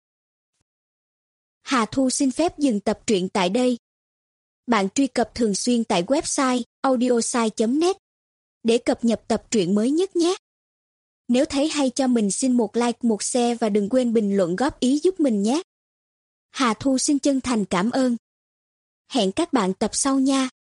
Hà Thu xin phép dừng tập truyện tại đây. Bạn truy cập thường xuyên tại website audiosai.net để cập nhật tập truyện mới nhất nhé. Nếu thấy hay cho mình xin một like, một share và đừng quên bình luận góp ý giúp mình nhé. Hà Thu xin chân thành cảm ơn. Hẹn các bạn tập sau nha.